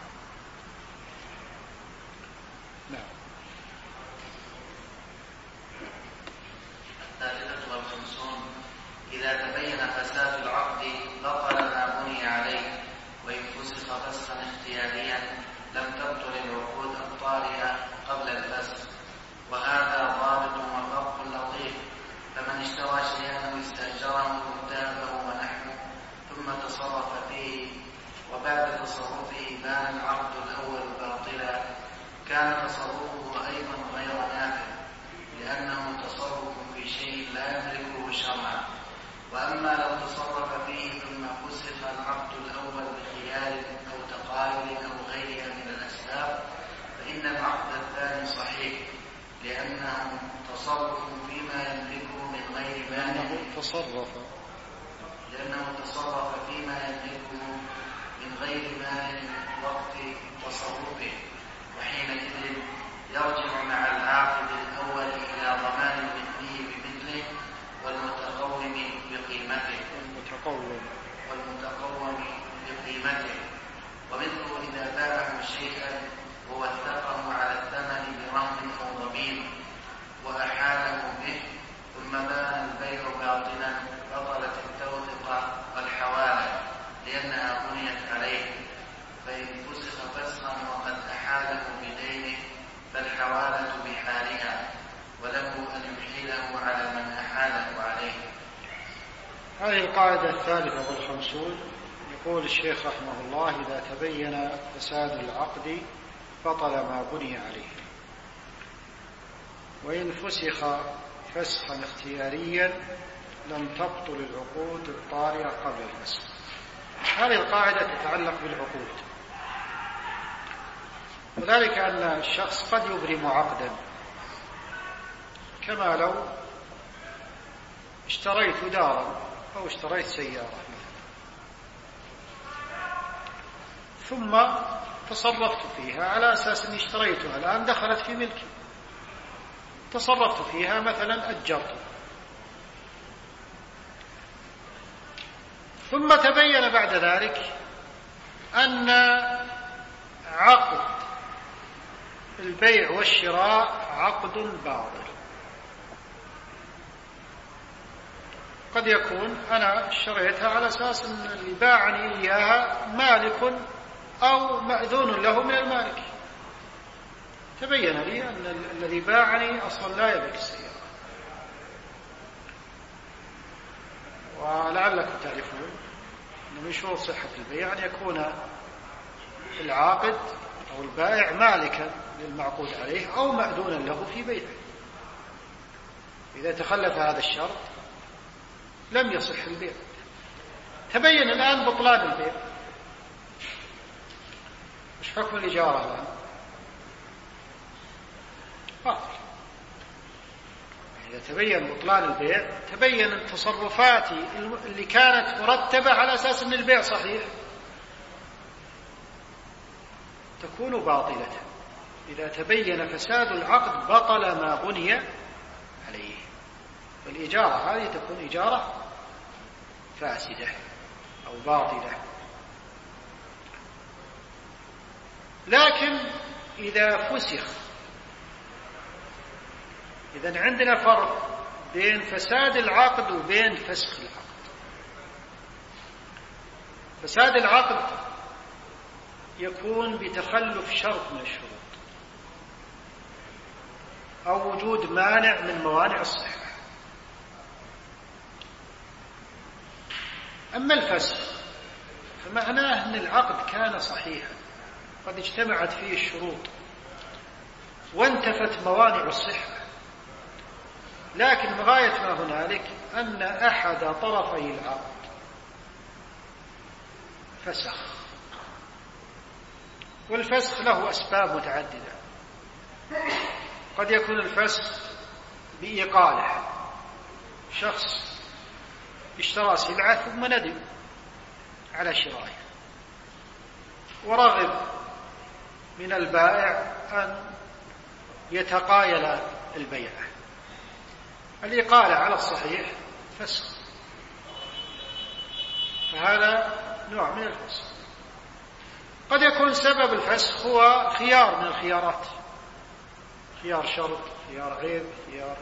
S2: نعم.
S1: الثالثة والخمسون: إذا تبين فساد العقد بطل ما بني عليه، وإن فسخ فسخا اختياريا لم تبطل العقود الطارئة قبل الفسخ، وهذا ضابط وفرق لطيف. فمن اشترى شيئا واستأجره وكتابه ونحوه ثم تصرف فيه، وبعد تصرفه بان العقد الأول باطلا، كان تصرفه أيضا غير نافع، لأنه تصرف في شيء لا يملكه شرعا. وأما لو تصرف فيه ثم فسخ العقد الأول بخيار أو تقارب أو غيرها من الأسباب، فإن العقد الثاني صحيح، لأنه تصرف فيما يملكه من غير مانع، لأنه تصرف فيما يملكه من غير مانع وقت تصرفه، وحينئذ يرجع مع العاقد الأول إلى ضمان المثلي بمثله والمتقوم بقيمته. ومثله إذا باعه شيئا ووثقه على الثمن برهن أو ضمين وأحاله به ثم بان البيع باطلا، بطلت التوثقة والحوالة لأنها بنيت عليه. فإن فسخ فسخا وقد أحاله بدينه فالحوالة بحالها، وله أن يحيله على من أحاله عليه.
S2: هذه القاعدة الثالثة والخمسون. يقول الشيخ رحمه الله: إذا تبين فساد العقد بطل ما بني عليه، وإن فسخ فسخا اختياريا لم تبطل العقود الطارئة قبل الفسخ. هذه القاعدة تتعلق بالعقود، وذلك أن الشخص قد يبرم عقدا، كما لو اشتريت دارا أو اشتريت سيارة ثم تصرفت فيها على أساس أني اشتريتها الآن دخلت في ملكي، تصرفت فيها مثلا أجرت، ثم تبين بعد ذلك أن عقد البيع والشراء عقد باطل. قد يكون أنا اشتريتها على أساس أن اللي باعني إياها مالك أو مأذون له من المالك، تبين لي أن الذي باعني أصلا لا يملك السيارة. ولعلكم تعرفون أن من شروط صحة البيع أن يكون العاقد أو البائع مالكا للمعقود عليه أو مأذونا له في بيعه. إذا تخلف هذا الشرط لم يصح البيع. تبين الآن بطلان البيع، مش حكم الإجارة الآن؟ باطل. إذا تبين بطلان البيع تبين التصرفات اللي كانت مرتبة على أساس أن البيع صحيح تكون باطلة. إذا تبين فساد العقد بطل ما بني عليه. والإجارة هذه تكون إجارة فاسدة أو باطلة. لكن إذا فسخ، إذن عندنا فرق بين فساد العقد وبين فسخ العقد. فساد العقد يكون بتخلف شرط من الشروط أو وجود مانع من موانع الصحة. أما الفسخ فمعناه أن العقد كان صحيحا قد اجتمعت فيه الشروط وانتفت موانع الصحة، لكن غاية ما هنالك أن أحد طرفي العقد فسخ. والفسخ له أسباب متعددة. قد يكون الفسخ بإقالة، شخص اشترى سلعة ثم ندم على شرائها ورغب من البائع أن يتقايل البيعة، الإقالة على الصحيح فسخ، فهذا نوع من الفسخ. قد يكون سبب الفسخ هو خيار من الخيارات، خيار شرط، خيار عيب، خيار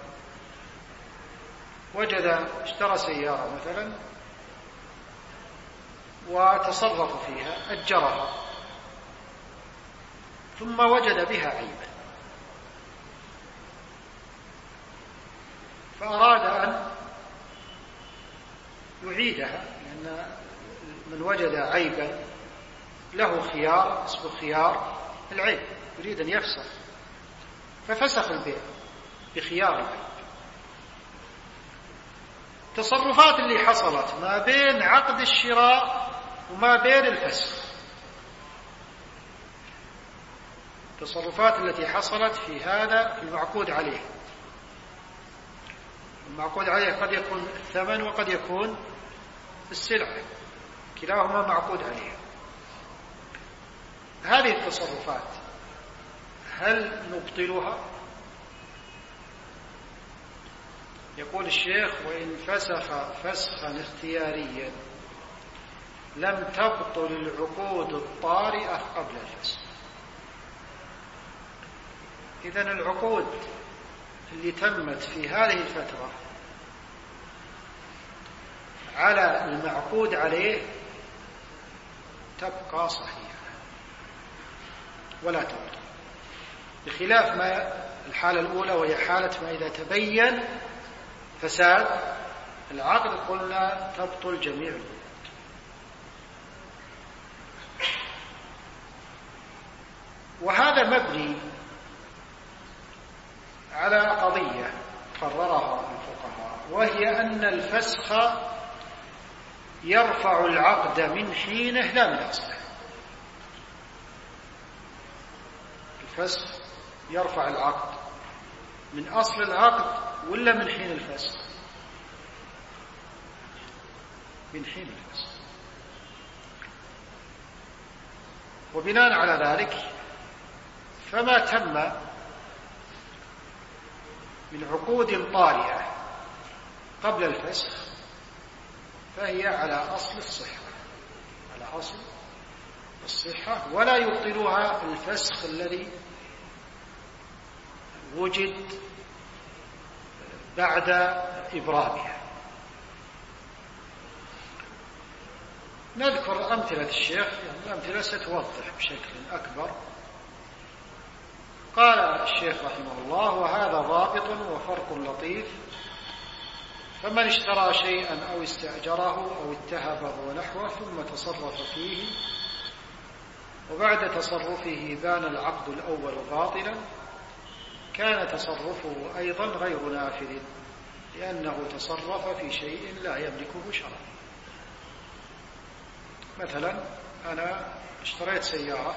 S2: وجد اشترى سيارة مثلا وتصرف فيها أجرها ثم وجد بها عيبا فأراد أن يعيدها، لأن من وجد عيبا له خيار اسمه خيار العيب، يريد أن يفسخ ففسخ البيع بخيار العيب. التصرفات اللي حصلت ما بين عقد الشراء وما بين الفسخ، التصرفات التي حصلت في هذا المعقود عليه، المعقود عليه قد يكون الثمن وقد يكون السلعة، كلاهما معقود عليه. هذه التصرفات هل نبطلها؟ يقول الشيخ: وإن فسخ فسخا اختياريا لم تبطل العقود الطارئة قبل الفسخ. إذن العقود اللي تمت في هذه الفترة على المعقود عليه تبقى صحيحة ولا تبطل، بخلاف ما الحالة الأولى وهي حالة ما إذا تبين فساد العقد قلنا تبطل جميع العقود. وهذا مبني على قضية قررها الفقهاء، وهي أن الفسخ يرفع العقد من حينه لا من أصله. الفسخ يرفع العقد من أصل العقد ولا من حين الفسخ؟ من حين الفسخ. وبناء على ذلك فما تم من عقود طارئة قبل الفسخ فهي على أصل الصحة، على أصل الصحة، ولا يبطلها الفسخ الذي وجد بعد إبرامها. نذكر أمثلة الشيخ، الأمثلة ستوضح بشكل أكبر. قال الشيخ رحمه الله: وهذا ضابط وفرق لطيف، فمن اشترى شيئا أو استأجره أو اتهبه ونحوه ثم تصرف فيه وبعد تصرفه بان العقد الأول باطلا كان تصرفه أيضا غير نافذ، لأنه تصرف في شيء لا يملكه شرعا. مثلا أنا اشتريت سيارة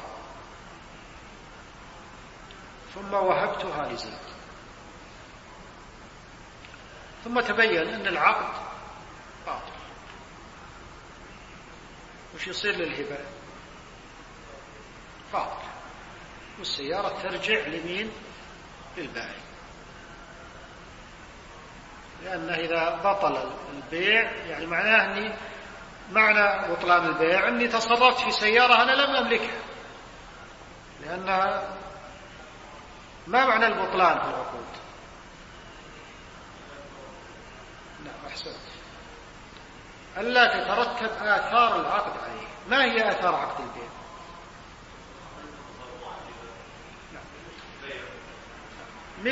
S2: ثم وهبتها لزيد، ثم تبين أن العقد باطل، وش يصير للهبة؟ باطل، والسيارة ترجع لمين؟ للبائع، لأن إذا بطل البيع يعني معناه أني معنى بطلان البيع أني تصرفت في سيارة أنا لم أملكها، لأنها ما معنى البطلان في العقود؟ نعم أحسنت، ألا تترتب آثار العقد عليه. ما هي آثار عقد البيع؟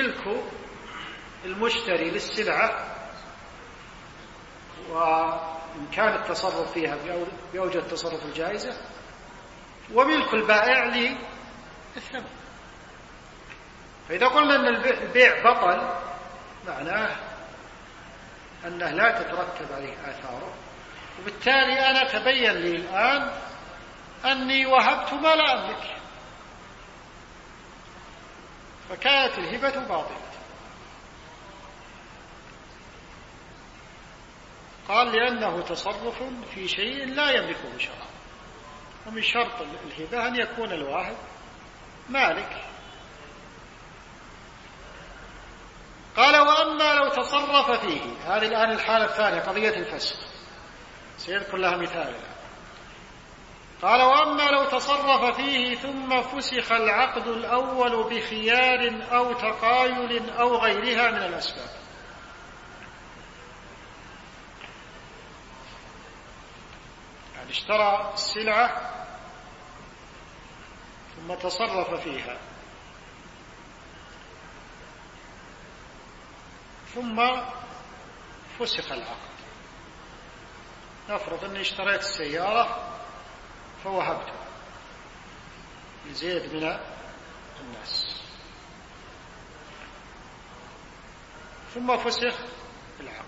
S2: ملك المشتري للسلعة إمكان التصرف فيها بأوجه التصرف الجائزة، وملك البائع للثمن. فإذا قلنا أن البيع بطل معناه أنه لا تترتب عليه آثاره، وبالتالي أنا تبين لي الآن أني وهبت ما لا أملك، فكانت الهبة باطلة. قال لأنه تصرف في شيء لا يملكه شرعا، ومن شرط الهبة أن يكون الواهب مالك. قال وأما لو تصرف فيه، هذه الآن الحالة الثانية قضية الفسخ، سيذكر لها مثال. قال وأما لو تصرف فيه ثم فسخ العقد الأول بخيار أو تقايل أو غيرها من الأسباب. يعني اشترى السلعة ثم تصرف فيها، ثم فسخ العقد. نفرض أني اشتريت السيارة فوهبتها لزيد من الناس، ثم فسخ العقد.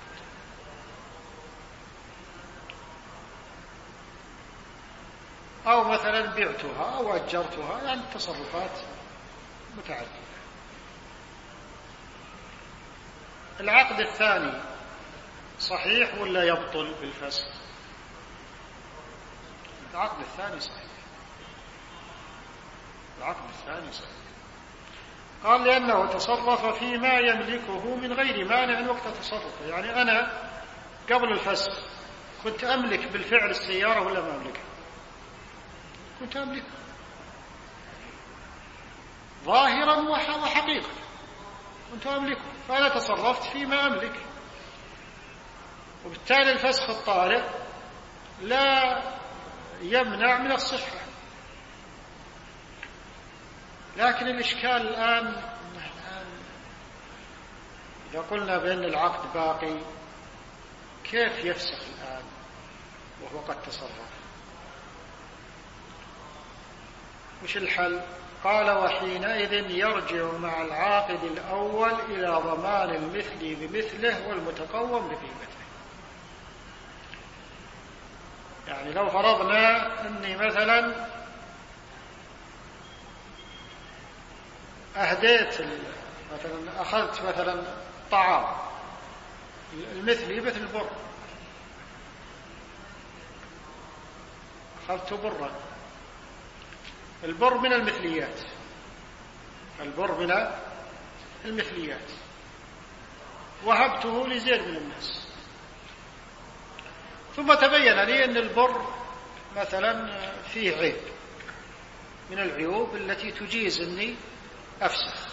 S2: أو مثلا بعتها أو أجرتها، يعني تصرفات متعددة. العقد الثاني صحيح ولا يبطل بالفسخ؟ العقد الثاني صحيح. العقد الثاني صحيح. قال لأنه تصرف فيما يملكه من غير مانع وقت تصرفه. يعني أنا قبل الفسخ كنت أملك بالفعل السيارة ولا ما أملكها؟ كنت أملكها ظاهرا وحقيقة، كنت أملكه، فأنا تصرفت فيما أملك، وبالتالي الفسخ الطارئ لا يمنع من الصحة. لكن الإشكال الآن إذا قلنا بأن العقد باقي، كيف يفسخ الآن وهو قد تصرف؟ وش الحل؟ قال وحينئذ يرجع مع العاقد الأول إلى ضمان المثل بمثله والمتقوم بقيمته. يعني لو فرضنا أني مثلا أهديت، مثلا أخذت مثلا طعام المثلي مثل البر، أخذت برا، البر من المثليات، البر من المثليات، وهبته لزيد من الناس، ثم تبين لي أن البر مثلا فيه عيب من العيوب التي تجيز أني أفسخ،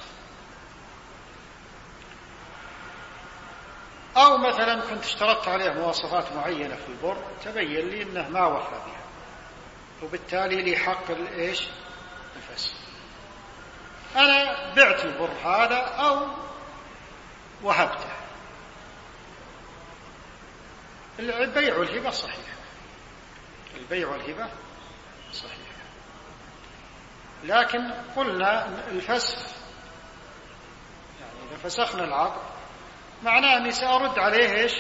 S2: أو مثلا كنت اشترطت عليه مواصفات معينة في البر، تبين لي أنه ما وفى بها، وبالتالي لي حق الفسخ. أنا بعت البر هذا أو وهبته، البيع والهبة صحيح، البيع والهبة صحيح. لكن قلنا الفسخ، يعني إذا فسخنا العقد معناه أني سأرد عليه إيش؟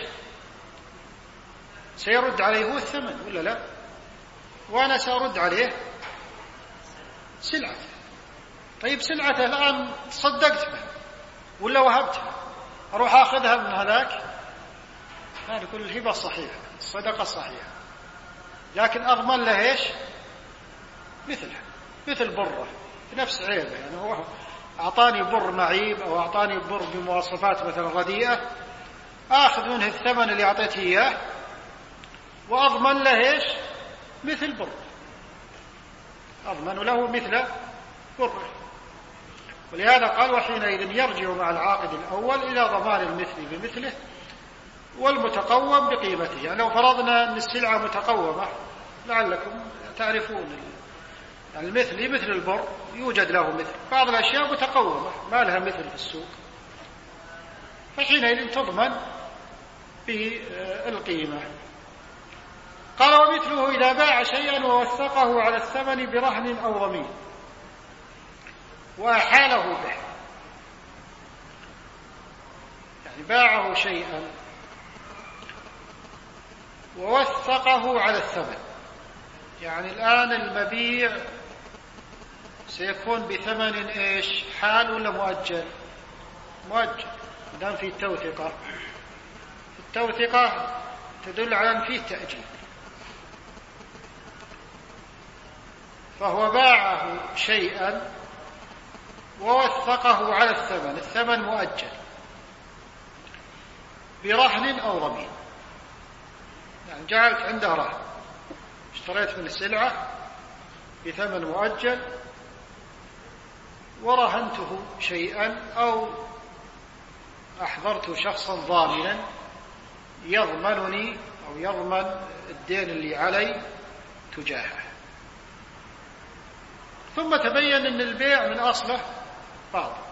S2: سيرد عليه هو الثمن ولا لا؟ وأنا سأرد عليه سلعته. طيب سلعته الآن تصدقت به ولا وهبتها، أروح أخذها من هذاك؟ هذا كل الهبة صحيحة، الصدقة صحيحة، لكن أضمن له إيش؟ مثلها، مثل بره بنفس عيبه. يعني هو أعطاني بر معيب أو أعطاني بر بمواصفات مثلا رديئة، آخذ منه الثمن اللي أعطيته إياه وأضمن له إيش؟ مثل بر، أضمن له مثل بر. ولهذا قال وحينئذ يرجع مع العاقد الأول إلى ضمان المثل بمثله والمتقوم بقيمته. يعني لو فرضنا أن السلعة متقومة، لعلكم تعرفون يعني المثلي مثل البر يوجد له مثل، بعض الأشياء متقومة ما لها مثل في السوق، فحينئذ تضمن بالقيمة. قال ومثله إذا باع شيئا ووثقه على الثمن برهن أو ضمين وأحاله به، يعني باعه شيئا ووثقه على الثمن، يعني الآن المبيع سيكون بثمن إيش؟ حال ولا مؤجل؟ مؤجل، دام في التوثقة. التوثقة تدل على أن فيه تأجيل، فهو باعه شيئا ووثقه على الثمن، الثمن مؤجل برهن أو ضمين، يعني جعلت عنده رهن، اشتريت من السلعة بثمن مؤجل ورهنته شيئا أو أحضرت شخصا ضامنا يضمنني أو يضمن الدين اللي علي تجاهه، ثم تبين أن البيع من أصله باطل.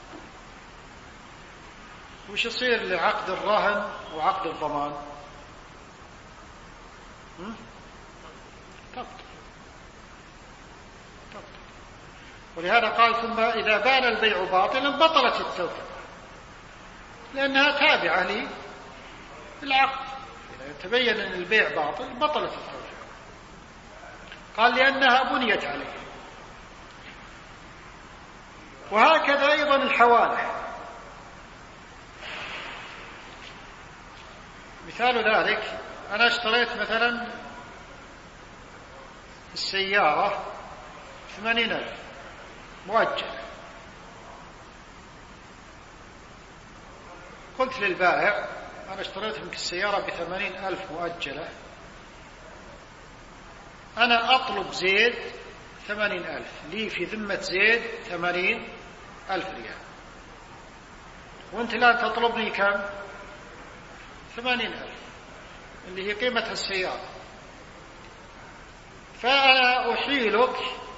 S2: وش يصير لعقد الرهن وعقد الضمان؟ تبطل. ولهذا قال ثم إذا بان البيع باطلا بطلت التوثيق، لأنها تابعة للعقد. إذا تبين أن البيع باطل بطلت التوثيق، قال لأنها بنيت عليه. وهكذا أيضا الحوالة، مثال ذلك أنا اشتريت مثلا السيارة 80,000 مؤجلة، قلت للبائع أنا اشتريت منك السيارة ب80,000 مؤجلة، أنا أطلب زيد 80,000، لي في ذمة زيد 80,000 ريال، وأنت لا تطلبني كم؟ 80,000 اللي هي قيمة السيارة، فأنا أحيلك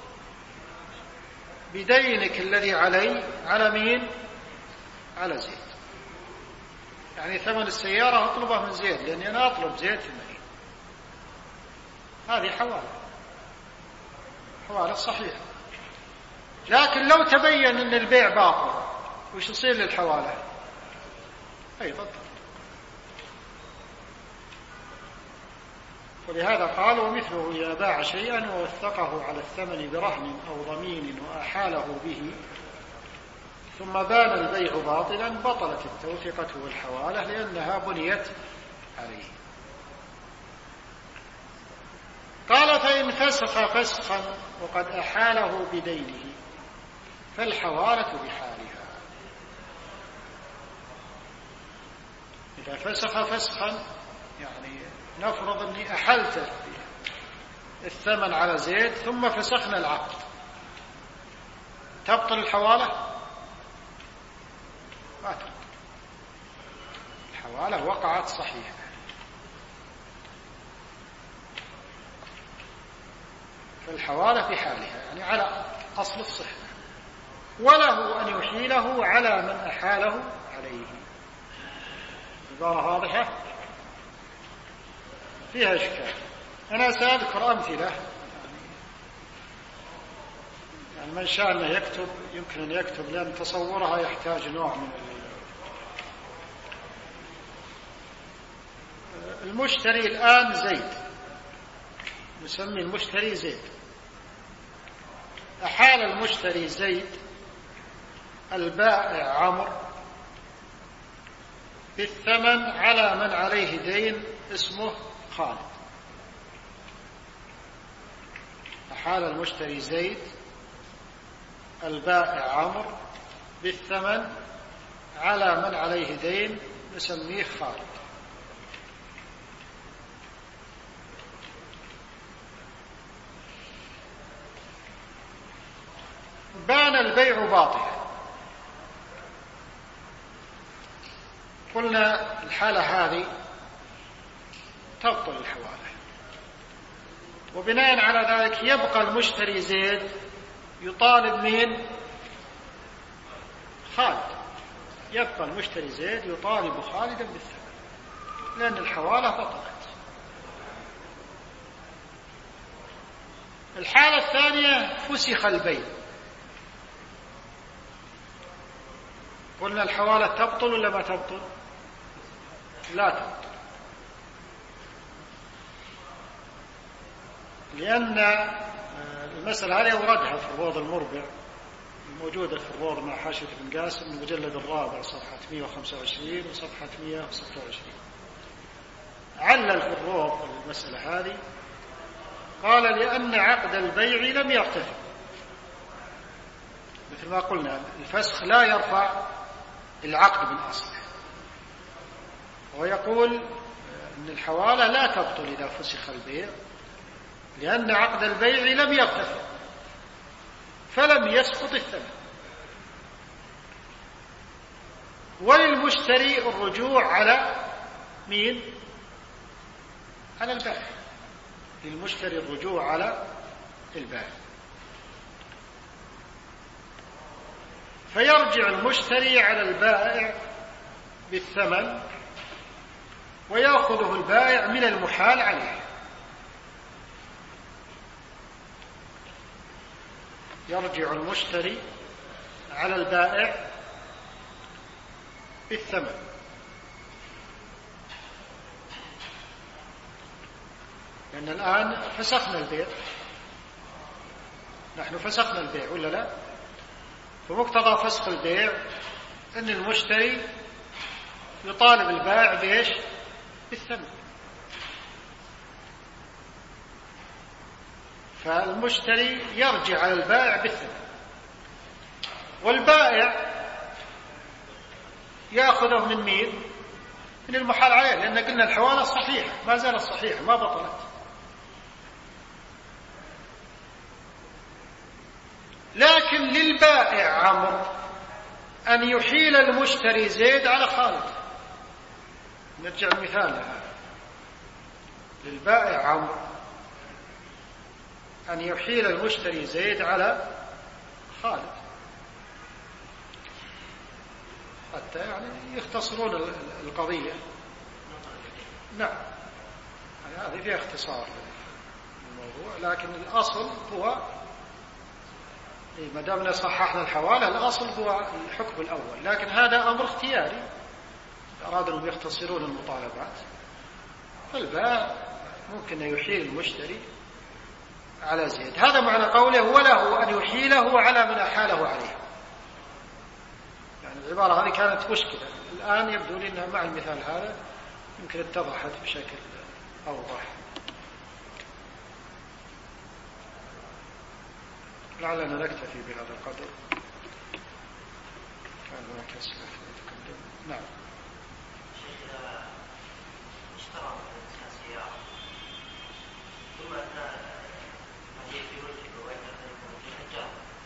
S2: بدينك الذي علي على مين؟ على زيد، يعني ثمن السيارة أطلبه من زيد لأني أنا أطلب زيد 80. هذه حوالة صحيحة. لكن لو تبين أن البيع باطل وش يصير للحوالة؟ أيضا. ولهذا قال ومثله إذا باع شيئا ووثقه على الثمن برهن أو ضمين وأحاله به ثم بان البيع باطلا بطلت التوثقة والحوالة لأنها بنيت عليه. قال فإن فسخ فسخا وقد أحاله بدينه فالحوالة بحالها. إذا فسخ فسخا يعني نفرض أني أحلت الثمن على زيد ثم فسخنا العقد، تبطل الحوالة؟ ما تبطل، الحوالة وقعت صحيحة. فالحوالة في حالها يعني على أصل الصحة، وله أن يحيله على من أحاله عليه. عبارة واضحة فيها إشكال. أنا سأذكر أمثلة، يعني من شاء أنه يكتب يمكن أن يكتب، لأن تصورها يحتاج نوع من المشتري. الآن زيد، نسمي المشتري زيد، أحال المشتري زيد البائع عمرو بالثمن على من عليه دين اسمه خالد. أحال المشتري زيد البائع عمرو بالثمن على من عليه دين نسميه خالد. بان البيع باطلا، قلنا الحالة هذه تبطل الحوالة، وبناء على ذلك يبقى المشتري زيد يطالب مين؟ خالد. يبقى المشتري زيد يطالب خالدا بالثمن لأن الحوالة بطلت. الحالة الثانية فسخ البيع. قلنا الحوالة تبطل ولا ما تبطل؟ لا تبطل، لأن المسألة هذه أوردها في الروض المربع الموجودة في الروض مع حاشية ابن قاسم المجلد الرابع صفحة 125 وصفحة 126. علل في الروض المسألة هذه، قال لأن عقد البيع لم يرتفع، مثل ما قلنا الفسخ لا يرفع العقد من أصله، ويقول أن الحوالة لا تبطل إذا فسخ البيع لأن عقد البيع لم يرتفع فلم يسقط الثمن، وللمشتري الرجوع على مين؟ على البائع. للمشتري الرجوع على البائع، فيرجع المشتري على البائع بالثمن ويأخذه البائع من المحال عليه. يرجع المشتري على البائع بالثمن، لأن الآن فسخنا البيع، نحن فسخنا البيع ولا لا؟ فمقتضى فسخ البيع أن المشتري يطالب البائع بإيش؟ بالثمن. فالمشتري يرجع على البائع بالثمن، والبائع يأخذه من مين؟ من المحال عليه، لأن قلنا الحوالة صحيحة، ما زالت صحيحة ما بطلت. لكن للبائع عمرو أن يحيل المشتري زيد على خالد. نرجع المثال هذا، للبائع عمرو أن يحيل المشتري زيد على خالد، حتى يعني يختصرون القضية. نعم، هذه فيها اختصار الموضوع، لكن الأصل هو ما دامنا صححنا الحوالة الأصل هو الحكم الأول، لكن هذا أمر اختياري، أرادوا أن يختصرون المطالبات، فالبائع ممكن أن يحيل المشتري على زيد. هذا معنى قوله وله أن يحيله على من أحاله عليه. يعني العبارة هذه كانت مشكلة، الآن يبدو لي أنها مع المثال هذا يمكن اتضحت بشكل أوضح. لعلنا نكتفي بهذا القدر، كان هناك أسئلة تقدم. نعم.
S3: شيخ، اشترى مثلا سيارة ثم أثناء ما هي في ملكه ويتأجر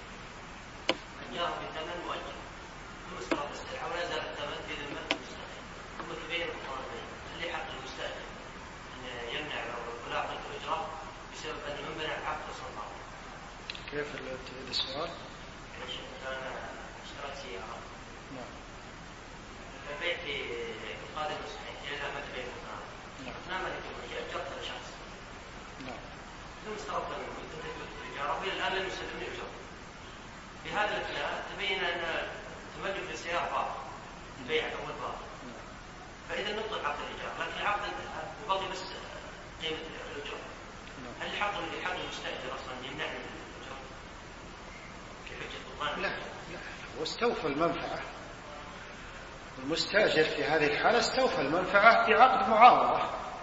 S3: بثمن مؤجل، ثم استرد السلعة ولا زال الثمن في ذمة المستأجر، ثم تبين القرآن هل يحق المستأجر أن يمنع ولا يعطي الإجراء بسبب أن من بنى العقد صنعه؟
S2: كيف السؤال؟
S3: أنا اشتريت سيارة.
S2: نعم.
S3: فبيع في قادم صحيح إذا ما تبين القرآن. نعم. ما أجرت لشخص.
S2: نعم.
S3: ثم استردت منه التجارة وإلى الآن لم يسلم لي أجرة. في هذا الأثناء تبين أن تملك السيارة باطل، البيع أول باطل. فإذا نبطل عقد الإيجار، لكن العقد انتهى وبقي بس قيمة الأجرة. هل الحق المستأجر أصلا يمنعني من الأجرة؟ كحجة الضمان؟
S2: لا، هو استوفى المنفعة. المستأجر في هذه الحالة استوفى المنفعة بعقد معاوضة،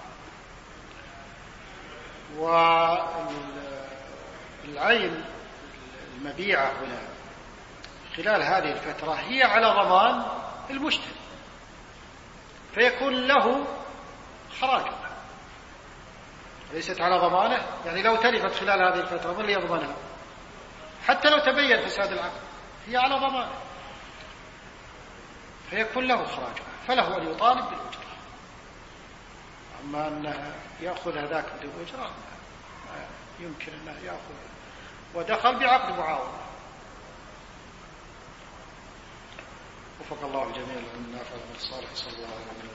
S2: والعين المبيعة هنا خلال هذه الفترة هي على ضمان المشتري، فيكون له خراج، ليست على ضمانه. يعني لو تلفت خلال هذه الفترة من اللي يضمنها؟ حتى لو تبين فساد العقد هي على ضمانه، فيكون له خراج، فله أن يطالب بالأجرة. أما أنه يأخذ هذاك بالأجرة يمكن أنه يأخذ، ودخل بعقد معاوضة. وفق الله الجميع لأن نافع الصالح صلى الله عليه وسلم.